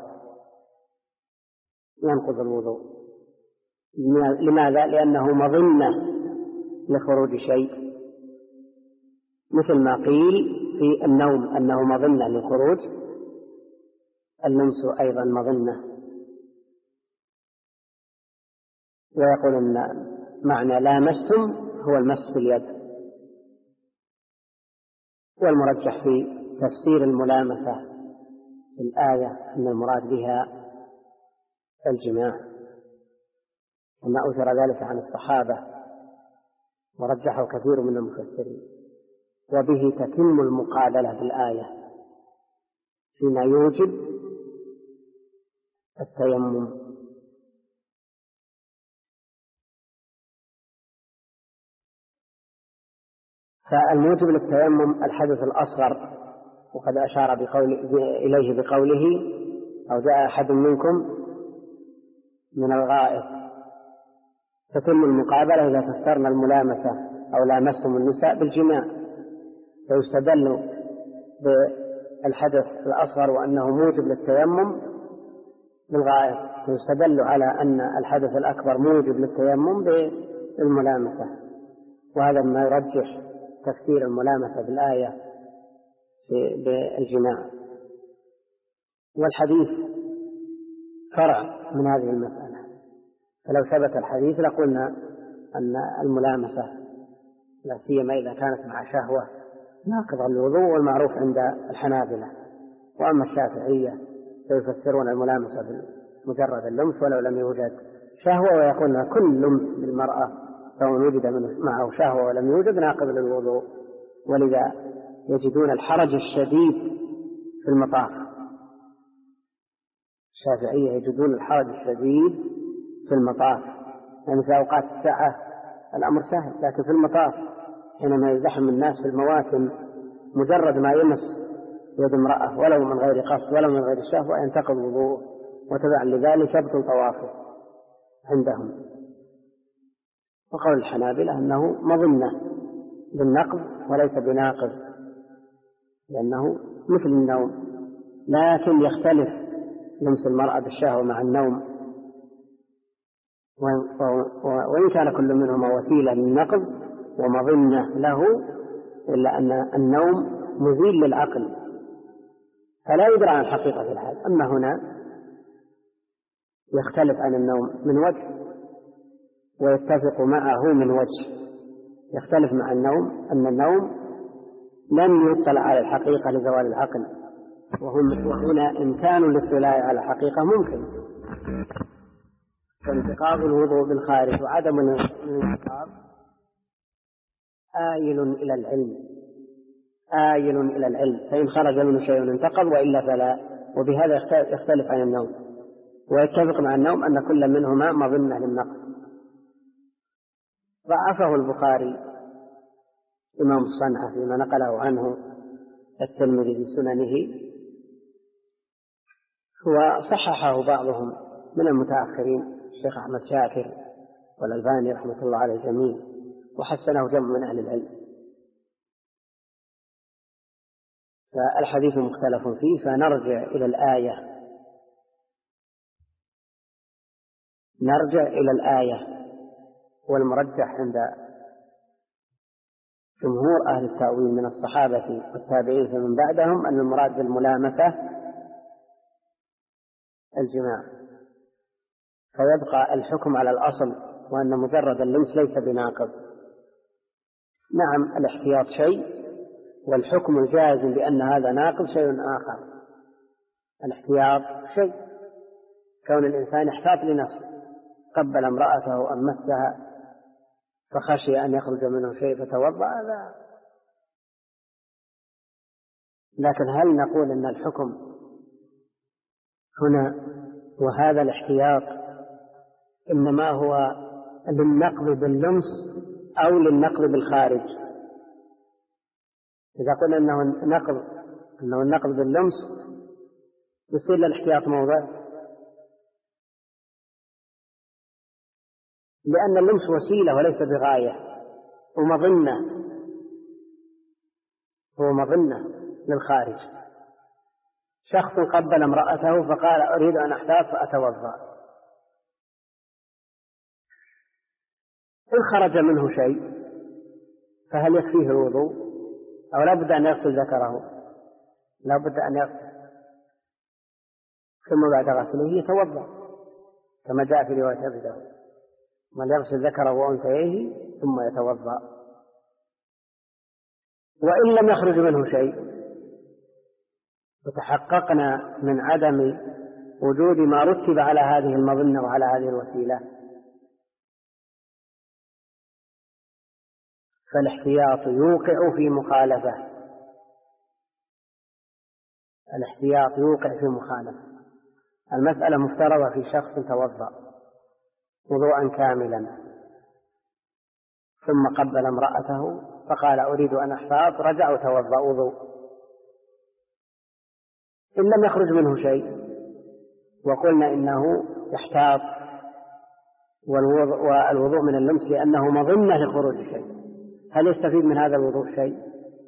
ينقض الوضوء. لماذا؟ لأنه مظنة لخروج شيء، مثل ما قيل في النوم أنه مظنة للخروج، اللمس أيضا مظنة. ويقول أن معنى لامستم هو المس باليد. والمرجح في تفسير الملامسة في الآية أن المراد بها الجماع، وما أثر ذلك عن الصحابة ورجحه كثير من المفسرين. وبه تتم المقابلة بالآية فيما يوجب التيمم. فالموجب للتيمم الحدث الأصغر، وقد أشار بقول إليه بقوله أو جاء أحد منكم من الغائط. تتم المقابلة إذا فسرنا الملامسة أو لامستم النساء بالجماع، فيستدل بالحدث الأصغر وأنه موجب للتيمم بالغائط، فيستدل على أن الحدث الأكبر موجب للتيمم بالملامسة. وهذا ما يرجح تفسير الملامسة بالآية بالجماع. والحديث فرع من هذه المسألة، فلو ثبت الحديث لقلنا أن الملامسة لا سيما إذا كانت مع شهوة ناقضة للوضوء، والمعروف عند الحنابلة. وأما الشافعية فيفسرون الملامسة بمجرد اللمس ولو لم يوجد شهوة، ويقولون كل لمس للمرأة سواء وجد معه شهوة ولم يوجد ناقض للوضوء. ولذا يجدون الحرج الشديد في المطاف. الشافعية يجدون الحرج الشديد في المطاف، يعني في أوقات الساعة الأمر سهل، لكن في المطاف حينما يزدحم الناس في المواسم مجرد ما يمس يد امرأة ولو من غير قصد ولو من غير شهوة ينتقض وضوءه، وتبعا لذلك يبطل طوافه عندهم. وقول الحنابلة أنه مظنة بالنقض وليس بناقض، لأنه مثل النوم، لكن يختلف لمس المرأة بالشهوة مع النوم، وإن كان كل منهما وسيلة للنقض ومظنة له، إلا أن النوم مزيل للعقل فلا يدرى عن حقيقة الحال. أما هنا يختلف عن النوم من وجه ويتفق معه من وجه. يختلف مع النوم أن النوم لم يطلع على الحقيقة لزوال العقل، وهنا إمكان الاطلاع على الحقيقة ممكن، فانتقاض الوضوء بالخارج وعدم الانتقاض آيل إلى العلم، آيل إلى العلم، فإن خرج منه شيء انتقض وإلا فلا. وبهذا يختلف عن النوم، ويتفق مع النوم أن كل منهما مظنة للنقض. ضعفه البخاري إمام الصنعة فيما نقله عنه الترمذي في سننه، وصححه بعضهم من المتأخرين الشيخ أحمد شاكر والألباني رحمة الله على الجميع، وحسنه جمع من أهل العلم. فالحديث مختلف فيه، فنرجع إلى الآية نرجع إلى الآية والمرجح عند جمهور أهل التأويل من الصحابة والتابعين فمن بعدهم أن المراد بالملامسة الجماع، فيبقى الحكم على الأصل وأن مجرد اللمس ليس بناقض. نعم الاحتياط شيء، والحكم الجازم بأن هذا ناقض شيء آخر. الاحتياط شيء، كون الإنسان يحتاط لنفسه، قبل امرأته أم مسها فخشي أن يخرج منه شيء فتوضأ، هذا. لكن هل نقول أن الحكم هنا وهذا الاحتياط إنما هو للنقض باللمس أو للنقض بالخارج؟ إذا قلنا أنه نقض أنه النقض باللمس يصير للاحتياط موضع، لأن اللمس وسيلة وليس بغاية، ومظنة هو مظنة للخارج. شخص قبل امرأته فقال أريد أن أحتاط فأتوضأ، إن خرج منه شيء فهل يكفيه الوضوء أو لا بد أن يغسل ذكره؟ لا بد أن يغسل، ثم بعد غسله يتوضأ كما جاء في رواية أبي داود، من يغسل ذكره وأنثيه ثم يتوضأ. وإن لم يخرج منه شيء وتحققنا من عدم وجود ما رتب على هذه المظنة وعلى هذه الوسيلة، فالاحتياط يوقع في مخالفة الاحتياط يوقع في مخالفة المسألة مفترضة في شخص توضأ وضوءا كاملا ثم قبل امرأته فقال أريد أن أحتاط، رجع وتوضأ وضوء، إن لم يخرج منه شيء وقلنا إنه يحتاط والوضوء من اللمس لأنه مظنة لخروج شيء، هل يستفيد من هذا الوضوء شيء؟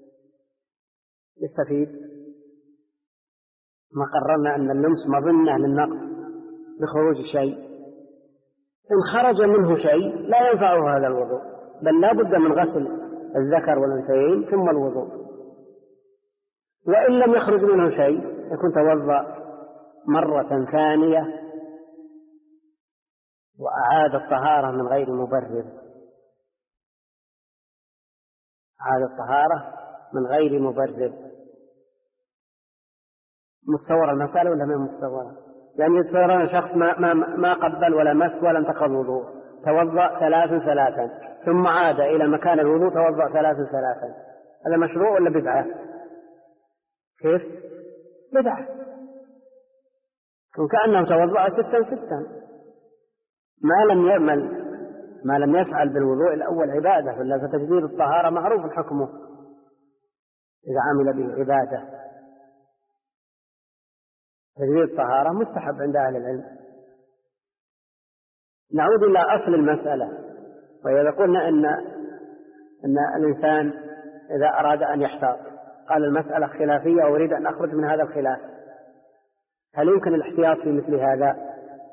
يستفيد. ما قررنا أن اللمس مظنة للنقض بخروج شيء، إن خرج منه شيء لا ينفعه هذا الوضوء، بل لا بد من غسل الذكر والأنثيين ثم الوضوء. وإن لم يخرج منه شيء يكون توضأ مرة ثانية وأعاد الطهارة من غير مبرر، أعاد الطهارة من غير مبرر. متصورة المسألة ولا ما متصورة؟ يعني يتصور أن شخص ما, ما, ما قبل ولا مس ولا انتقض وضوء، توضأ ثلاثا ثلاثا ثم عاد إلى مكان الوضوء توضأ ثلاثا ثلاثا، هذا مشروع ولا بدعة؟ كيف؟ بدعة، وكأنه توضأ ستا ستا، ما لم يعمل ما لم يفعل بالوضوء الأول عبادة، فلا فتجديد الطهارة معروف حكمه إذا عمل به عبادة. تجديد الطهارة مستحب عند أهل العلم. نعود إلى أصل المسألة، وإذا قلنا إن أن الإنسان إذا أراد أن يحتاط قال المسألة خلافية وأريد أن أخرج من هذا الخلاف، هل يمكن الاحتياط في مثل هذا؟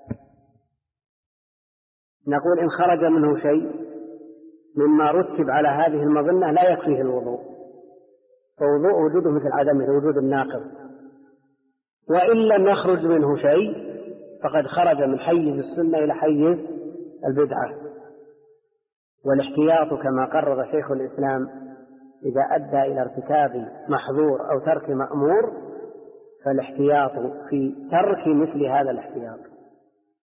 نقول إن خرج منه شيء مما رتب على هذه المظنة لا يكفيه الوضوء، فوضوء وجوده مثل عدمه وجود الناقض. وإن لم يخرج منه شيء فقد خرج من حيز السنة إلى حيز البدعة. والاحتياط كما قرر شيخ الإسلام إذا أدى إلى ارتكاب محظور أو ترك مأمور، فالاحتياط في ترك مثل هذا الاحتياط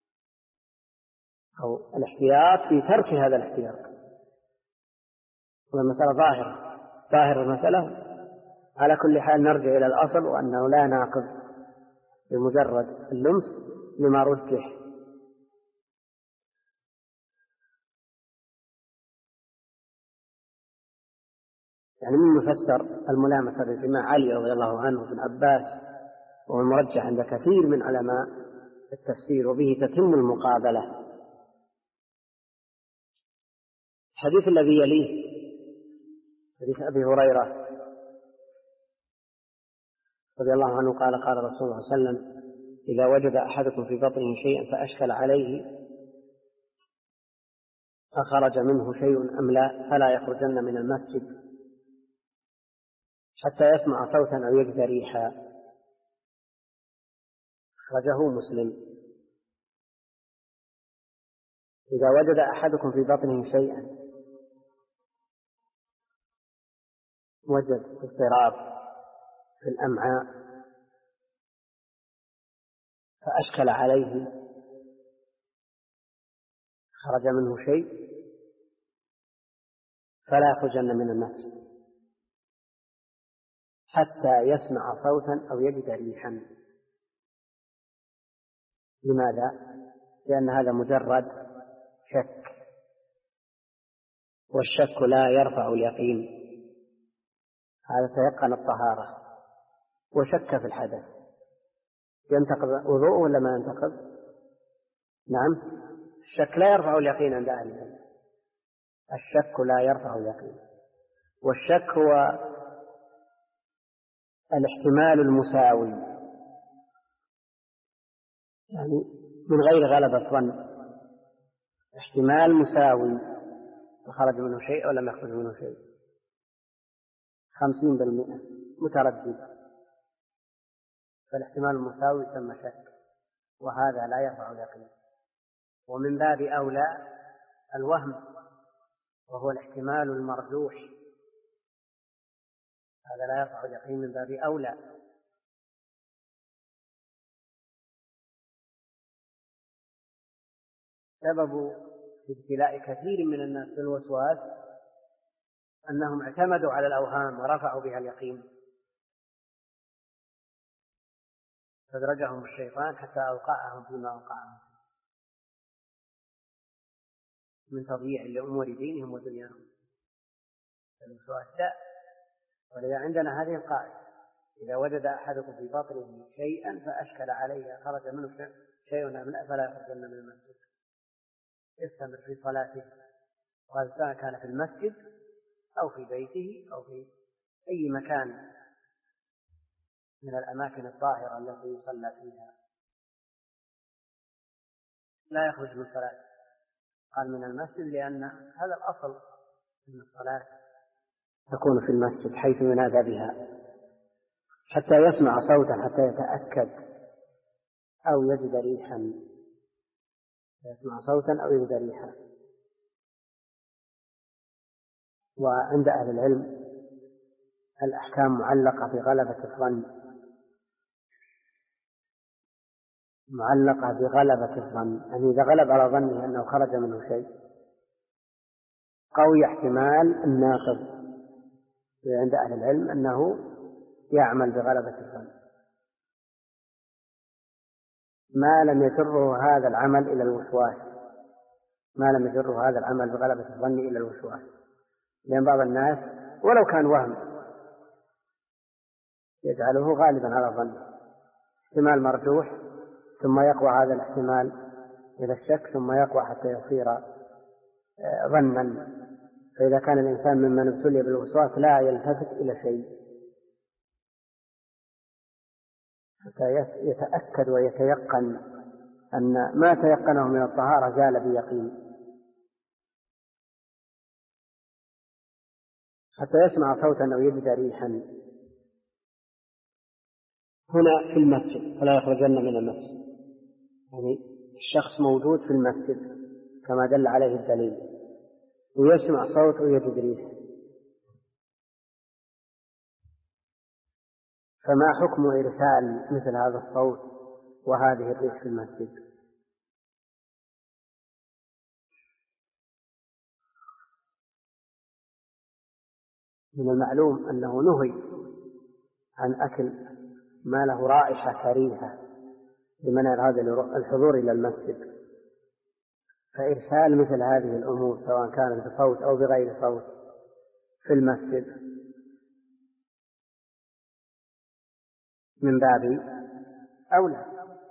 أو الاحتياط في ترك هذا الاحتياط. والمسألة ظاهرة ظاهر المسألة. على كل حال نرجع إلى الأصل، وأنه لا ناقض بمجرد اللمس لما رجح. يعني من يفسر الملامسة بجماع علي رضي الله عنه وابن عباس، وهو المرجح عند كثير من علماء التفسير، وبه تتم المقابلة. الحديث الذي يليه حديث أبي هريرة رضي الله عنه قال قال رسول الله صلى الله عليه وسلم: إذا وجد أحدكم في بطنه شيئا فأشكل عليه أخرج منه شيء أم لا فلا يخرجن من المسجد حتى يسمع صوتا أو يجد ريحا. أخرجه مسلم. إذا وجد أحدكم في بطنه شيئا، وجد اضطراب في الأمعاء فأشكل عليه خرج منه شيء فلا يخرجن من المسجد حتى يسمع صوتا أو يجد ريحا. لماذا؟ لأن هذا مجرد شك، والشك لا يرفع اليقين. هذا تيقن الطهارة وشك في الحدث، ينتقض وضوءه ولا ما ينتقض؟ نعم، الشك لا يرفع اليقين عند أهل العلم. الشك لا يرفع اليقين، والشك هو الاحتمال المساوي، يعني من غير غلبة ظن، احتمال مساوي فخرج منه شيء أو لم يخرج منه شيء، خمسين بالمئة متردد، فالاحتمال المساوي ثم شك، وهذا لا يرفع اليقين. ومن باب أولى الوهم، وهو الاحتمال المرجوح، هذا لا يرفع اليقين من باب أولى. سبب ابتلاء كثير من الناس بالوسواس أنهم اعتمدوا على الأوهام ورفعوا بها اليقين، فادرجهم الشيطان حتى أوقعهم فيما أوقعهم من تضييع لأمور دينهم ودنياهم. الوسواس داء. ولذا عندنا هذه القاعدة: إذا وجد أحدكم في بطنه شيئا فأشكل عليه خرج منه شيء فلا يخرجن من المسجد، يستمر في صلاته، وهذا سواء كان في المسجد أو في بيته أو في أي مكان من الأماكن الطاهرة التي يصلى فيها، لا يخرج من صلاته. قال من المسجد لأن هذا الأصل أن الصلاة تكون في المسجد حيث ينادى بها، حتى يسمع صوتا، حتى يتأكد أو يجد ريحا، يسمع صوتا أو يجد ريحا. وعند أهل العلم الأحكام معلقة بغلبة الظن، معلقة بغلبة الظن، يعني إذا غلب على ظنه أنه خرج منه شيء قوي احتمال الناقض عند أهل العلم أنه يعمل بغلبة الظن، ما لم يجره هذا العمل إلى الوسواس، ما لم يجره هذا العمل بغلبة الظن إلى الوسواس. لأن بعض الناس ولو كان وهم يجعله غالبا على الظن، احتمال مرجوح ثم يقوى هذا الاحتمال إلى الشك ثم يقوى حتى يصير ظنا. فإذا كان الإنسان ممن ابتلي بالوسواس لا يلتفت إلى شيء حتى يتأكد ويتيقن أن ما تيقنه من الطهارة زال بيقين، حتى يسمع صوتا أو يجد ريحا. هنا في المسجد فلا يخرجن من المسجد، يعني الشخص موجود في المسجد كما دل عليه الدليل، ويسمع صوت ويجد ريح، فما حكم إرسال مثل هذا الصوت وهذه الريح في المسجد؟ من المعلوم أنه نهي عن أكل ما له رائحة كريهة لمن أراد الحضور إلى المسجد، فإرسال مثل هذه الأمور سواء كانت بصوت أو بغير صوت في المسجد من باب أولى،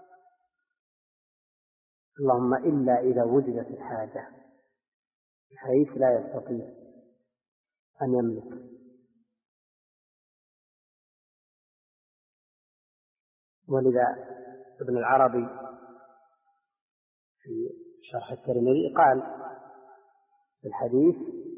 اللهم إلا إذا وجدت الحاجة بحيث لا يستطيع أن يملك. ولذا ابن العربي في شرح الترمذي قال في الحديث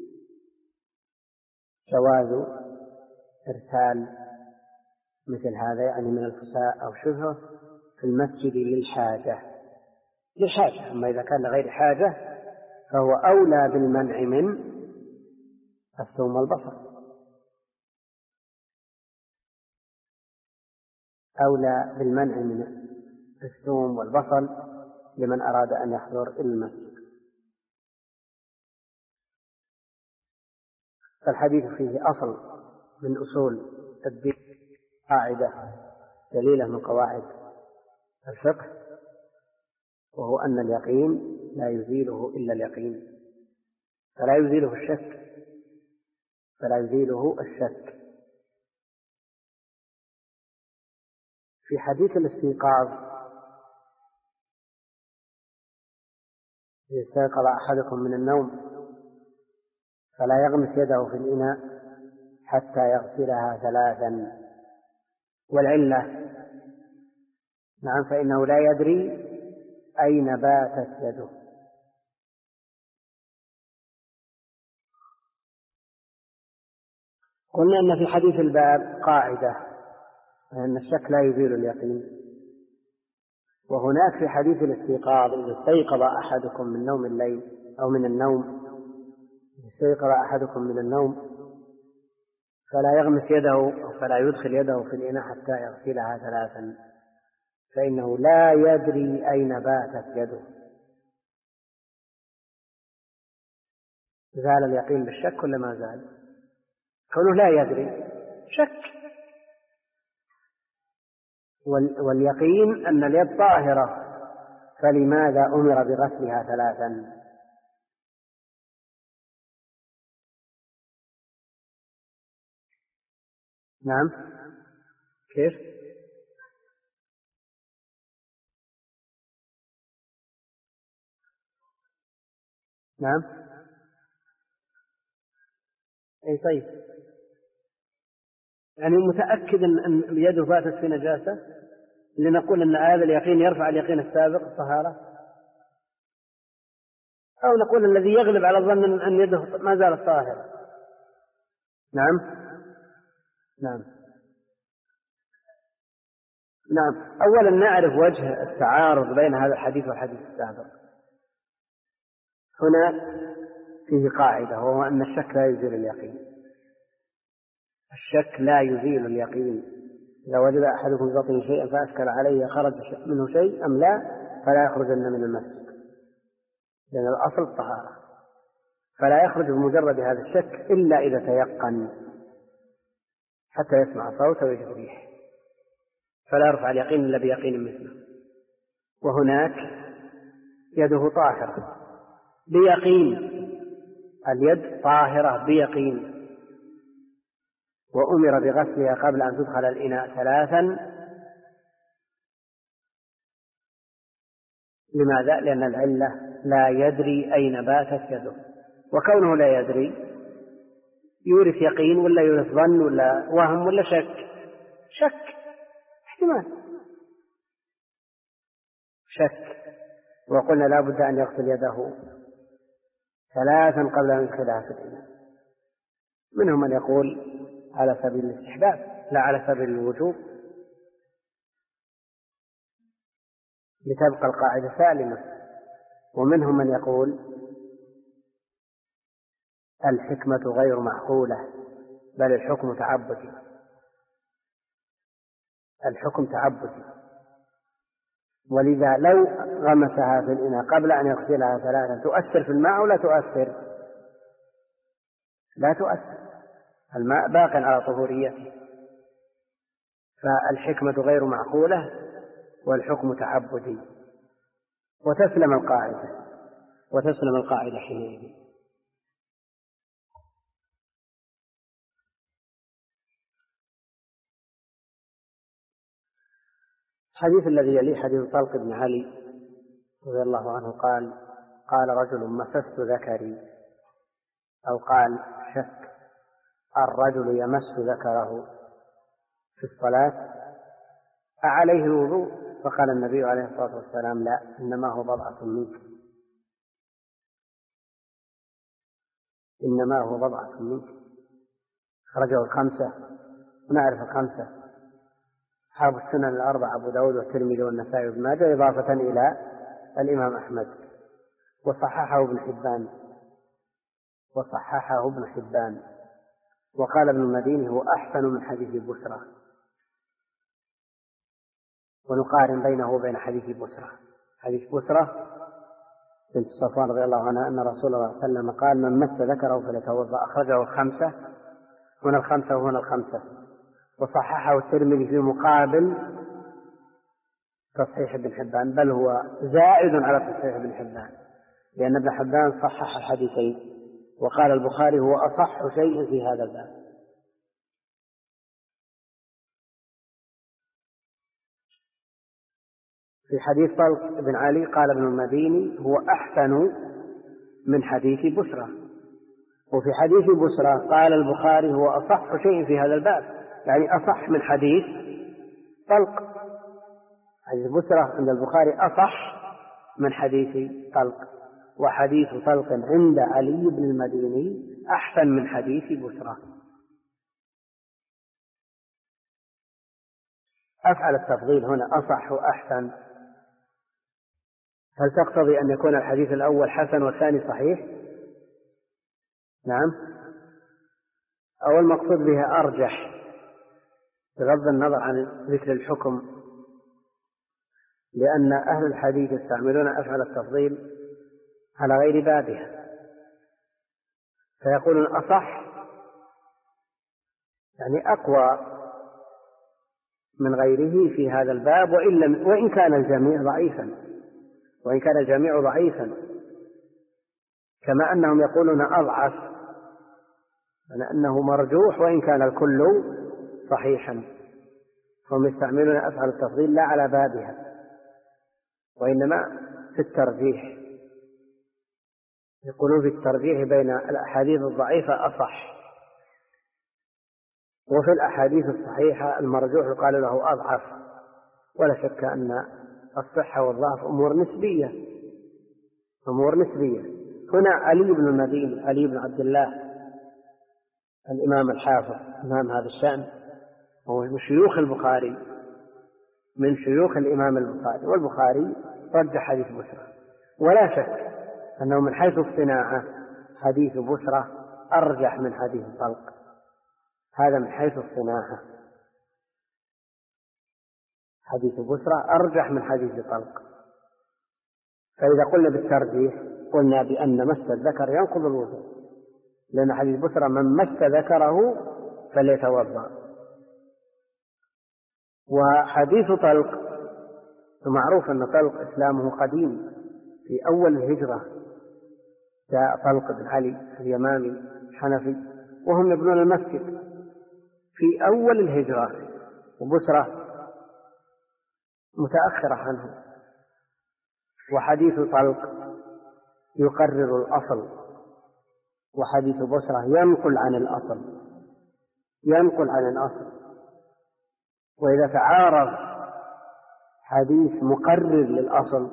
جواز إرسال مثل هذا يعني من الفساء أو شبهه في المسجد للحاجة للحاجة، أما إذا كان لغير حاجة فهو أولى بالمنع من الثوم والبصل، أولى بالمنع من الثوم والبصل لمن أراد أن يحضر إلى المسجد. فالحديث فيه أصل من أصول الدين، قاعدة دليلة من قواعد الفقه، وهو أن اليقين لا يزيله إلا اليقين، فلا يزيله الشك فلا يزيله الشك. في حديث الاستيقاظ إذا استيقظ أحدكم من النوم فلا يغمس يده في الإناء حتى يغسلها ثلاثا، والعلة نعم فإنه لا يدري أين باتت يده. قلنا أن في حديث الباب قاعدة أن الشك لا يزيل اليقين، وهناك في حديث الاستيقاظ إذا استيقظ أحدكم من نوم الليل أو من النوم استيقظ أحدكم من النوم فلا يغمس يده أو فلا يدخل يده في الإناء حتى يغسلها ثلاثا، فإنه لا يدري أين باتت يده. زال اليقين بالشك ولا ما زال؟ كونه لا يدري شك، واليقين أن اليد طاهرة، فلماذا أمر بغسلها ثلاثا؟ نعم كيف؟ نعم أي طيب، يعني متأكد أن يده فاتت في نجاسة لنقول أن هذا اليقين يرفع اليقين السابق الطهارة، أو نقول الذي يغلب على الظن أن يده ما زالت طاهرة. نعم نعم نعم أولا نعرف وجه التعارض بين هذا الحديث والحديث السابق. هنا فيه قاعدة وهو أن الشك لا يزيل اليقين، الشك لا يزيل اليقين. إذا وجد أحدكم في بطنه شيئا فأشكل عليه خرج منه شيء أم لا فلا يخرجن من المسجد، لأن الأصل الطهارة، فلا يخرج بمجرد هذا الشك إلا إذا تيقن حتى يسمع صوت ويجد ريح، فلا يرفع اليقين إلا بيقين مثله. وهناك يده طاهرة بيقين، اليد طاهرة بيقين، وأمر بغسلها قبل أن تدخل الإناء ثلاثا. لماذا؟ لأن العلة لا يدري أين باتت يده، وكونه لا يدري يورث يقين ولا يورث ظن ولا وهم ولا شك؟ شك احتمال شك. وقلنا لا بد أن يغسل يده ثلاثا قبل أن يدخلها في الإناء. منهم من يقول على سبيل الاستحباب لا على سبيل الوجوب، لتبقى القاعدة سالمة. ومنهم من يقول الحكمة غير معقولة بل الحكم تعبدي، الحكم تعبدي، ولذا لو غمسها في الإناء قبل أن يغسلها ثلاثا تؤثر في الماء ولا تؤثر؟ لا تؤثر. الماء باق على طهوريته، فالحكمة غير معقولة والحكم تعبدي، وتسلم القاعدة وتسلم القاعدة حينئذ. الحديث الذي يليه حديث طلق بن علي رضي الله عنه قال: قال رجل: مسست ذكري، أو قال شك الرجل يمس ذكره في الصلاة أعليه الوضوء؟ فقال النبي عليه الصلاة والسلام: لا، إنما هو بضعة منك، إنما هو بضعة منك. خرجه الخمسة، ونعرف الخمسة أصحاب السنن الأربعة: أبو داود والترمذي والنسائي وابن ماجه، إضافة إلى الإمام أحمد، وصححه ابن حبان وصححه ابن حبان وقال ابن المديني: هو أحسن من حديث بسرى. ونقارن بينه وبين حديث بسرى. حديث بسرى بنت صفوان رضي الله عنها أن رسول الله صلى الله عليه وسلم قال: من مس ذكره فليتوضأ. أخرجه الخمسة، هنا الخمسة وهنا الخمسة. وصححه الترمذي في مقابل تصحيح ابن حبان، بل هو زائد على تصحيح ابن حبان، لأن ابن حبان صحح الحديثين، وقال البخاري: هو أصح شيء في هذا الباب. في حديث طلق بن علي قال ابن المديني: هو أحسن من حديث بسرى. وفي حديث بسرى قال البخاري: هو أصح شيء في هذا الباب، يعني أصح من حديث طلق. حديث بسرى عند البخاري أصح من حديث طلق، وحديث طلق عند علي بن المديني أحسن من حديث بسرى. أفعل التفضيل هنا أصح وأحسن، هل تقتضي أن يكون الحديث الأول حسن والثاني صحيح؟ نعم، أو المقصود بها أرجح بغض النظر عن ذكر الحكم، لأن أهل الحديث يستعملون أفعل التفضيل على غير بابها، فيقولون أصح يعني أقوى من غيره في هذا الباب، وإن, لم وإن كان الجميع ضعيفا وإن كان الجميع ضعيفا كما أنهم يقولون أضعف، لأنه مرجوح وإن كان الكل صحيحا. هم يستعملون أفعل التفضيل لا على بابها، وإنما في الترجيح، يقولون في الترجيح بين الأحاديث الضعيفة أصح، وفي الأحاديث الصحيحة المرجوح يقال له أضعف. ولا شك أن الصحة والضعف أمور نسبية أمور نسبية. هنا علي بن المديني، علي بن عبد الله الإمام الحافظ إمام هذا الشأن، وهو من شيوخ البخاري من شيوخ الإمام البخاري، والبخاري رجح حديث بسرى. ولا شك أنه من حيث الصناعة حديث بسرى أرجح من حديث طلق، هذا من حيث الصناعة. حديث بسرى أرجح من حديث طلق. فإذا قلنا بالترجيح قلنا بأن مس الذكر ينقض الوضوء، لأن حديث بسرى: من مس ذكره فليتوضأ. وحديث طلق معروف أن طلق إسلامه قديم، في أول الهجرة جاء طلق بن علي اليمامي الحنفي وهم يبنون المسجد في أول الهجرة، وبسرى متأخرة عنه. وحديث طلق يقرر الأصل، وحديث بسرى ينقل عن الأصل ينقل عن الأصل. وإذا تعارض حديث مقرر للأصل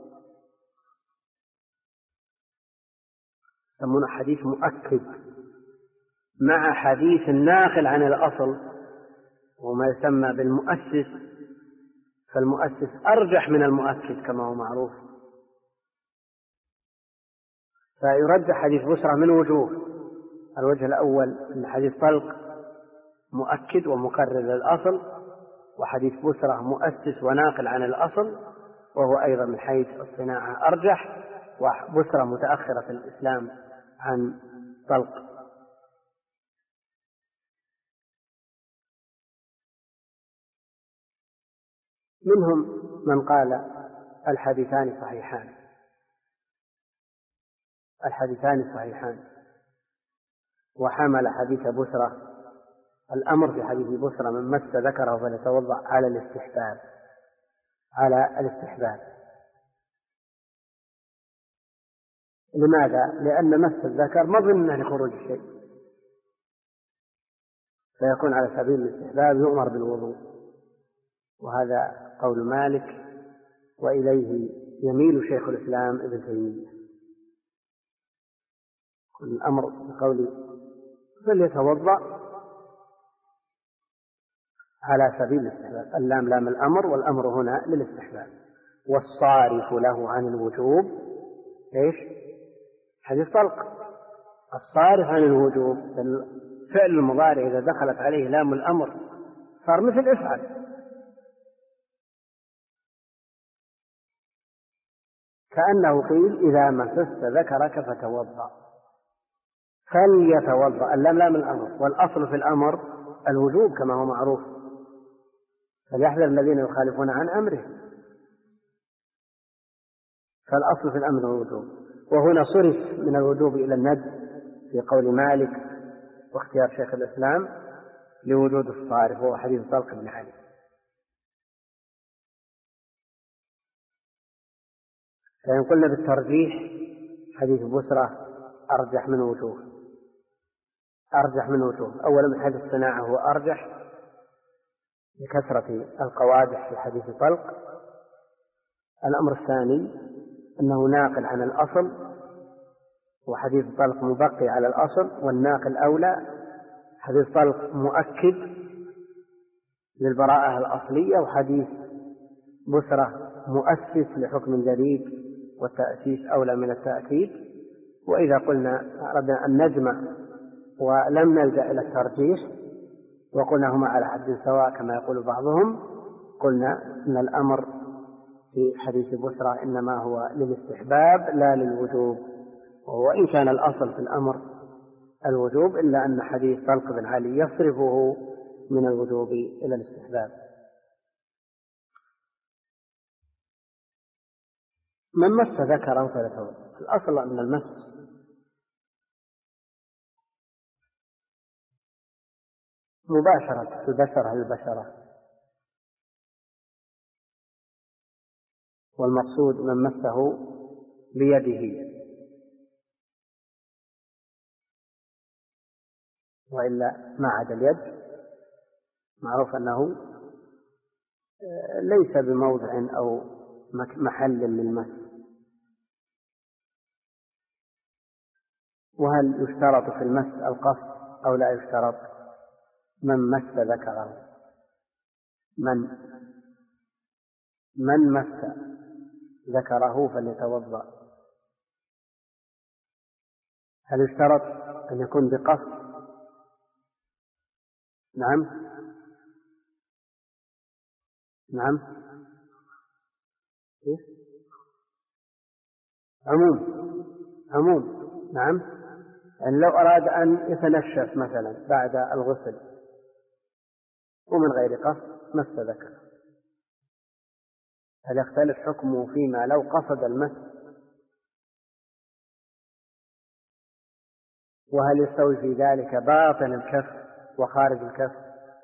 يسمونه حديث مؤكد مع حديث ناقل عن الأصل، وما يسمى بالمؤسس، فالمؤسس أرجح من المؤكد كما هو معروف. فيرجح حديث بسرى من وجوه: الوجه الأول أن حديث طلق مؤكد ومقرر للأصل، وحديث بسرى مؤسس وناقل عن الأصل، وهو أيضا من حيث الصناعة أرجح، وبسرى متأخرة في الإسلام عن طلق. منهم من قال الحديثان صحيحان الحديثان صحيحان وحمل حديث بسرة الأمر في حديث بسرة من مس ذكره فليتوضأ على الاستحباب على الاستحباب. لماذا؟ لأن مس الذكر مظنة لخروج الشيء، فيكون على سبيل الاستحباب يؤمر بالوضوء، وهذا قول مالك وإليه يميل شيخ الإسلام ابن تيمية. الأمر بقوله فليتوضأ على سبيل الاستحباب، اللام لام الأمر، والأمر هنا للاستحباب. والصارف له عن الوجوب إيش؟ حديث طلق. الصارف عن الوجوب الفعل المضارع إذا دخلت عليه لام الأمر صار مثل افعل، كأنه قيل إذا مسست ذكرك فتوضأ فليتوضأ، اللام لام الأمر، والأصل في الأمر الوجوب كما هو معروف، فليحذر الذين يخالفون عن أمره، فالأصل في الأمر الوجوب. وهنا صرف من الوجوب إلى الندب في قول مالك واختيار شيخ الإسلام لوجود الصارف، وهو حديث طلق بن علي. فإن قلنا بالترجيح حديث بسرة أرجح من وجوه أرجح من وجوه أولا من حيث الصناعة هو أرجح لكثرة القوادح في حديث طلق. الأمر الثاني أنه ناقل عن الأصل، وحديث طلق مبقي على الأصل، والناقل أولى. حديث طلق مؤكد للبراءة الأصلية، وحديث بسرة مؤسس لحكم جديد، والتأسيس أولى من التأكيد. وإذا قلنا أردنا أن نجمع ولم نلجأ إلى الترجيح وقلنا هما على حد سواء كما يقول بعضهم، قلنا أن الأمر في حديث بسرة إنما هو للاستحباب لا للوجوب، وإن كان الأصل في الأمر الوجوب إلا أن حديث طلق بن علي يصرفه من الوجوب إلى الاستحباب. من مس ذكره فليتوضأ. الأصل أن المس مباشرة البشرة للبشرة، والمقصود من مسه بيده، وإلا ما عدا اليد معروف أنه ليس بموضع أو محل للمس. وهل يشترط في المس القصد أو لا يشترط؟ من مس ذكره من من مس ذكره فليتوضأ. هل يشترط أن يكون بقصد؟ نعم نعم إيه؟ عموم عموم نعم. يعني لو أراد أن يتنشف مثلا بعد الغسل ومن غير قصد مس ذكره، هل يختلف حكمه فيما لو قصد المس؟ وهل يستوي في ذلك باطن الكف وخارج الكف؟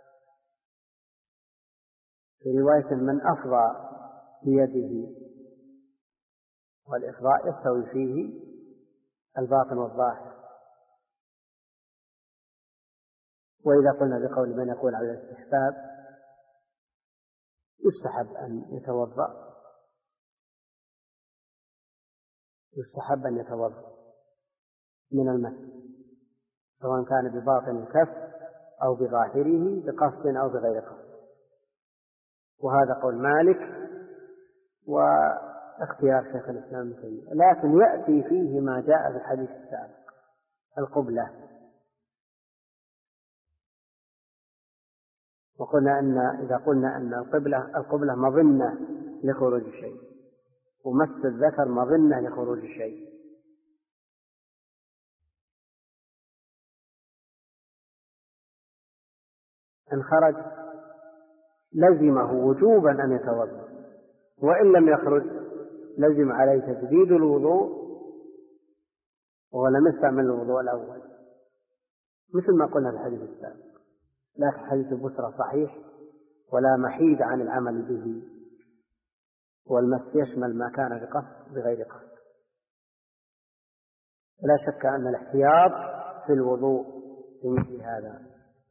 في رواية من أفضى بيده، والإفضاء يستوي فيه الباطن والظاهر. وإذا قلنا بقول من يقول على الاستحباب يستحب أن يتوضأ يستحب أن يتوضأ من المس، سواء كان بباطن الكف أو بظاهره بقصد أو بغير قصد. وهذا قول مالك واختيار شيخ الإسلام ابن تيمية، لكن يأتي فيه ما جاء في الحديث السابق القبلة. وقلنا أن إذا قلنا أن القبلة القبلة مظنة لخروج الشيء، ومس الذكر مظنة لخروج الشيء، إن خرج لزمه وجوبا أن يتوضأ، وإن لم يخرج لزم عليه تجديد الوضوء ولم يستعمل الوضوء الأول، مثل ما قلنا في الحديث السابق. لكن حديث البسرة صحيح ولا محيد عن العمل به، والمس يشمل ما كان بقصد بغير قصد. لا شك أن الاحتياط في الوضوء في مثل هذا.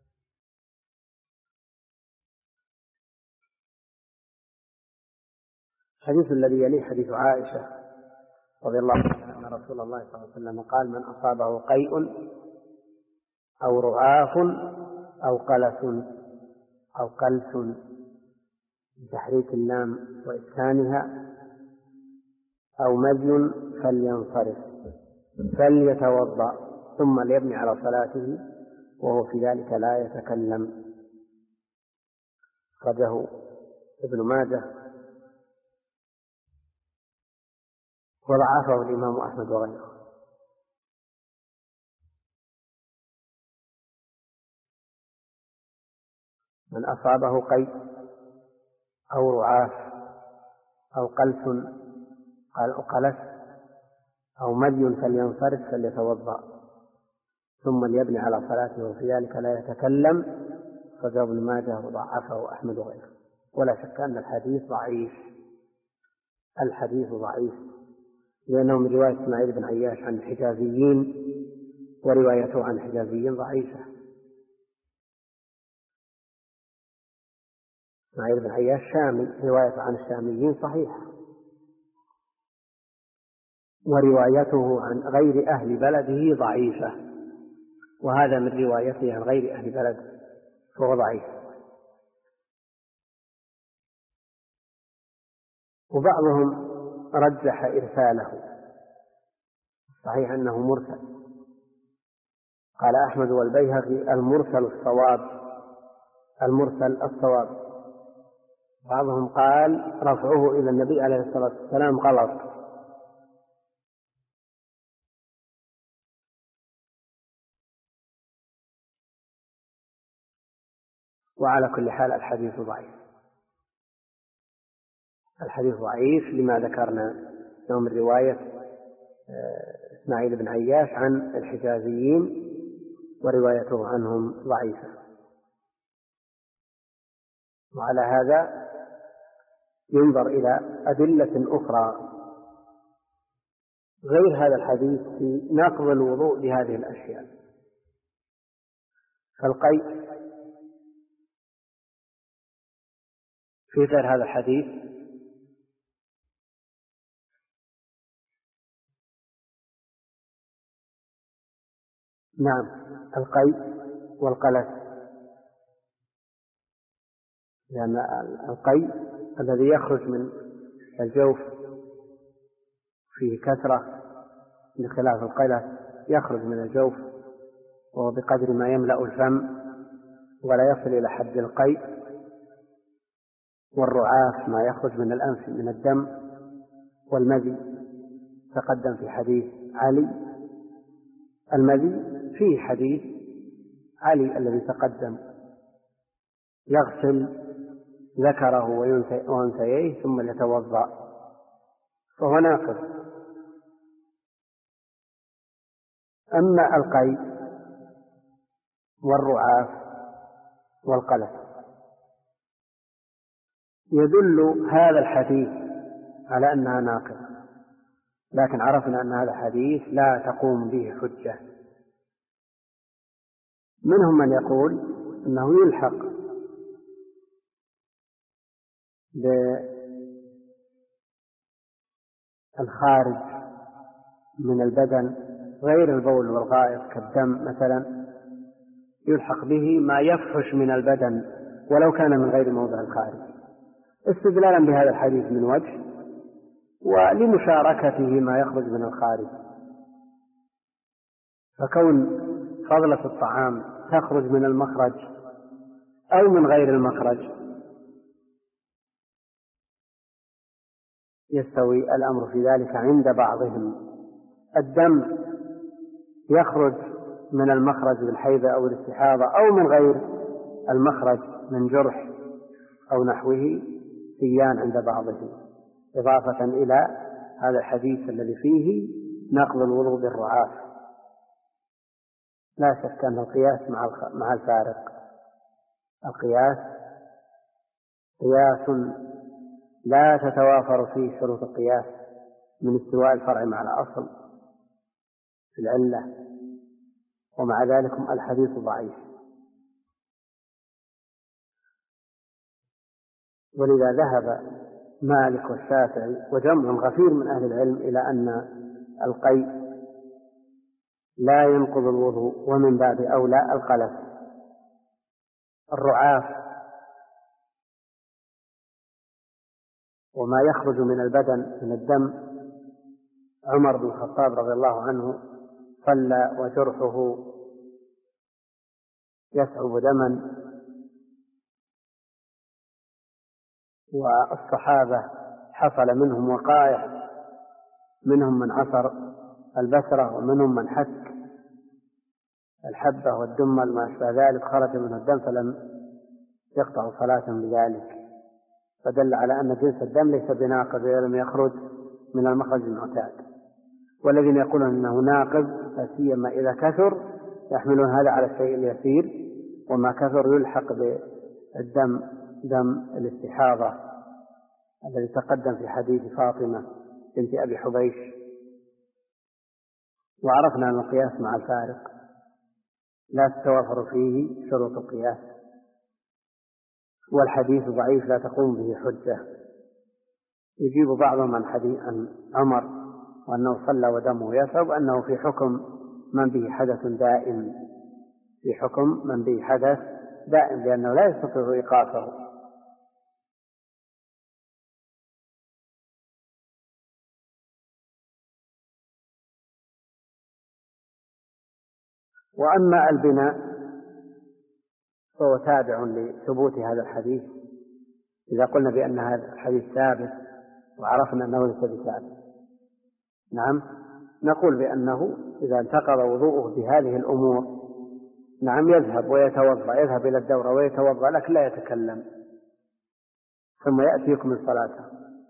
الحديث الذي يليه حديث عائشة رضي الله عنها أن رسول الله صلى الله عليه وسلم قال: من أصابه قيء أو رعاف أو قلس أو قلس بتحريك اللام وإسكانها أو مدي فلينصرف فليتوضأ ثم ليبني على صلاته وهو في ذلك لا يتكلم. أخرجه ابن ماجه وضعفه الإمام أحمد وغيره. من أصابه قيء أو رعاف أو قلس أو قلس أو مدي فلينصرف فليتوضأ ثم ليبني على صلاته وفي ذلك لا يتكلم. أخرجه ابن ماجه وضعفه أحمد وغيره. ولا شك أن الحديث ضعيف، الحديث ضعيف لأنه من رواية إسماعيل بن عياش عن الحجازيين، وروايته عن الحجازيين ضعيفة. إسماعيل بن عياش شامي، روايته عن الشاميين صحيحة، وروايته عن غير أهل بلده ضعيفة، وهذا من روايته عن غير أهل بلده فهو ضعيف. وبعضهم رجح إرساله، صحيح أنه مرسل. قال أحمد والبيهقي: المرسل الصواب، المرسل الصواب. بعضهم قال رفعه إلى النبي عليه الصلاة والسلام غلط. وعلى كل حال الحديث ضعيف، الحديث ضعيف لما ذكرنا من رواية إسماعيل بن عياش عن الحجازيين، وروايته عنهم ضعيفة. وعلى هذا ينظر إلى أدلة أخرى غير هذا الحديث في نقض الوضوء بهذه الأشياء. فالقيء في غير هذا الحديث نعم القيء والقلس، لأن القيء الذي يخرج من الجوف فيه كثرة، بخلاف القلس يخرج من الجوف وهو بقدر ما يملأ الفم ولا يصل إلى حد القيء. والرعاف ما يخرج من الأنف من الدم. والمذي تقدم في حديث علي، المذي فيه حديث علي الذي تقدم يغسل ذكره وأنثيه ثم يتوضأ، فهو ناقض. أما القيء والرعاف والقلس يدل هذا الحديث على أنها ناقضة، لكن عرفنا أن هذا الحديث لا تقوم به حجة. منهم من يقول أنه يلحق بالخارج من البدن غير البول والغائط كالدم مثلا، يلحق به ما يفحش من البدن ولو كان من غير موضع الخارج، استدلالا بهذا الحديث من وجه، ولمشاركته ما يخرج من الخارج. فكون فضلة الطعام تخرج من المخرج أو من غير المخرج يستوي الأمر في ذلك عند بعضهم. الدم يخرج من المخرج بالحيض أو الاستحاضة أو من غير المخرج من جرح أو نحوه سيان عند بعضهم، إضافة إلى هذا الحديث الذي فيه نقض الوضوء بالرعاف. لا شك أن القياس مع الفارق. القياس قياس لا تتوافر فيه شروط القياس من استواء الفرع مع الأصل في العلة، ومع ذلك الحديث ضعيف. ولذا ذهب مالك والشافعي وجمع غفير من أهل العلم إلى أن القيء لا ينقض الوضوء، ومن باب أولى القلف. الرعاف وما يخرج من البدن من الدم، عمر بن الخطاب رضي الله عنه صلى وجرحه يسعب دما، والصحابة حصل منهم وقائع، منهم من عصر البسرة ومنهم من حك الحبة والدمل ما أشبه ذلك، خرج منه الدم فلم يقطع صلاة بذلك، فدل على أن جنس الدم ليس بناقض ولم يخرج من المخرج المعتاد. والذين يقولون أنه ناقض سيما إذا كثر يحملون هذا على الشيء اليسير، وما كثر يلحق بالدم دم الاستحاضة الذي تقدم في حديث فاطمة بنت أبي حبيش. وعرفنا أن القياس مع الفارق لا تتوافر فيه شروط القياس، والحديث ضعيف لا تقوم به حجة. يجيب بعضهم عن حديث عن عمر وأنه صلى ودمه يسعب أنه في حكم من به حدث دائم، في حكم من به حدث دائم لأنه لا يستطيع إيقافه. وأما البناء فهو تابع لثبوت هذا الحديث. إذا قلنا بأن هذا الحديث ثابت وعرفنا أنه ليس بثابت، نعم نقول بأنه إذا انتقض وضوءه بهذه الأمور نعم يذهب ويتوضأ، يذهب إلى الدورة ويتوضأ، لكن لا يتكلم، ثم يأتي يكمل صلاته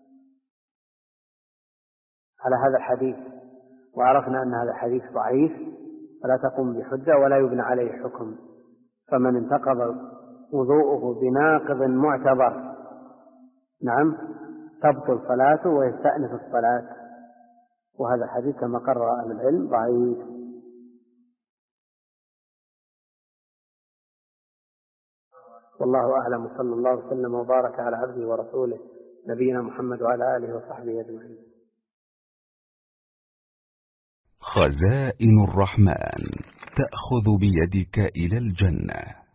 على هذا الحديث. وعرفنا أن هذا الحديث ضعيف فلا تقوم بحجة ولا يبنى عليه حكم. فمن انتقض وضوءه بناقض معتبر نعم تبطل صلاته ويستأنف الصلاة، وهذا الحديث كما قرر أهل العلم ضعيف. والله أعلم، صلى الله وسلم وبارك على عبده ورسوله نبينا محمد وعلى آله وصحبه أجمعين. خزائن الرحمن تأخذ بيدك إلى الجنة.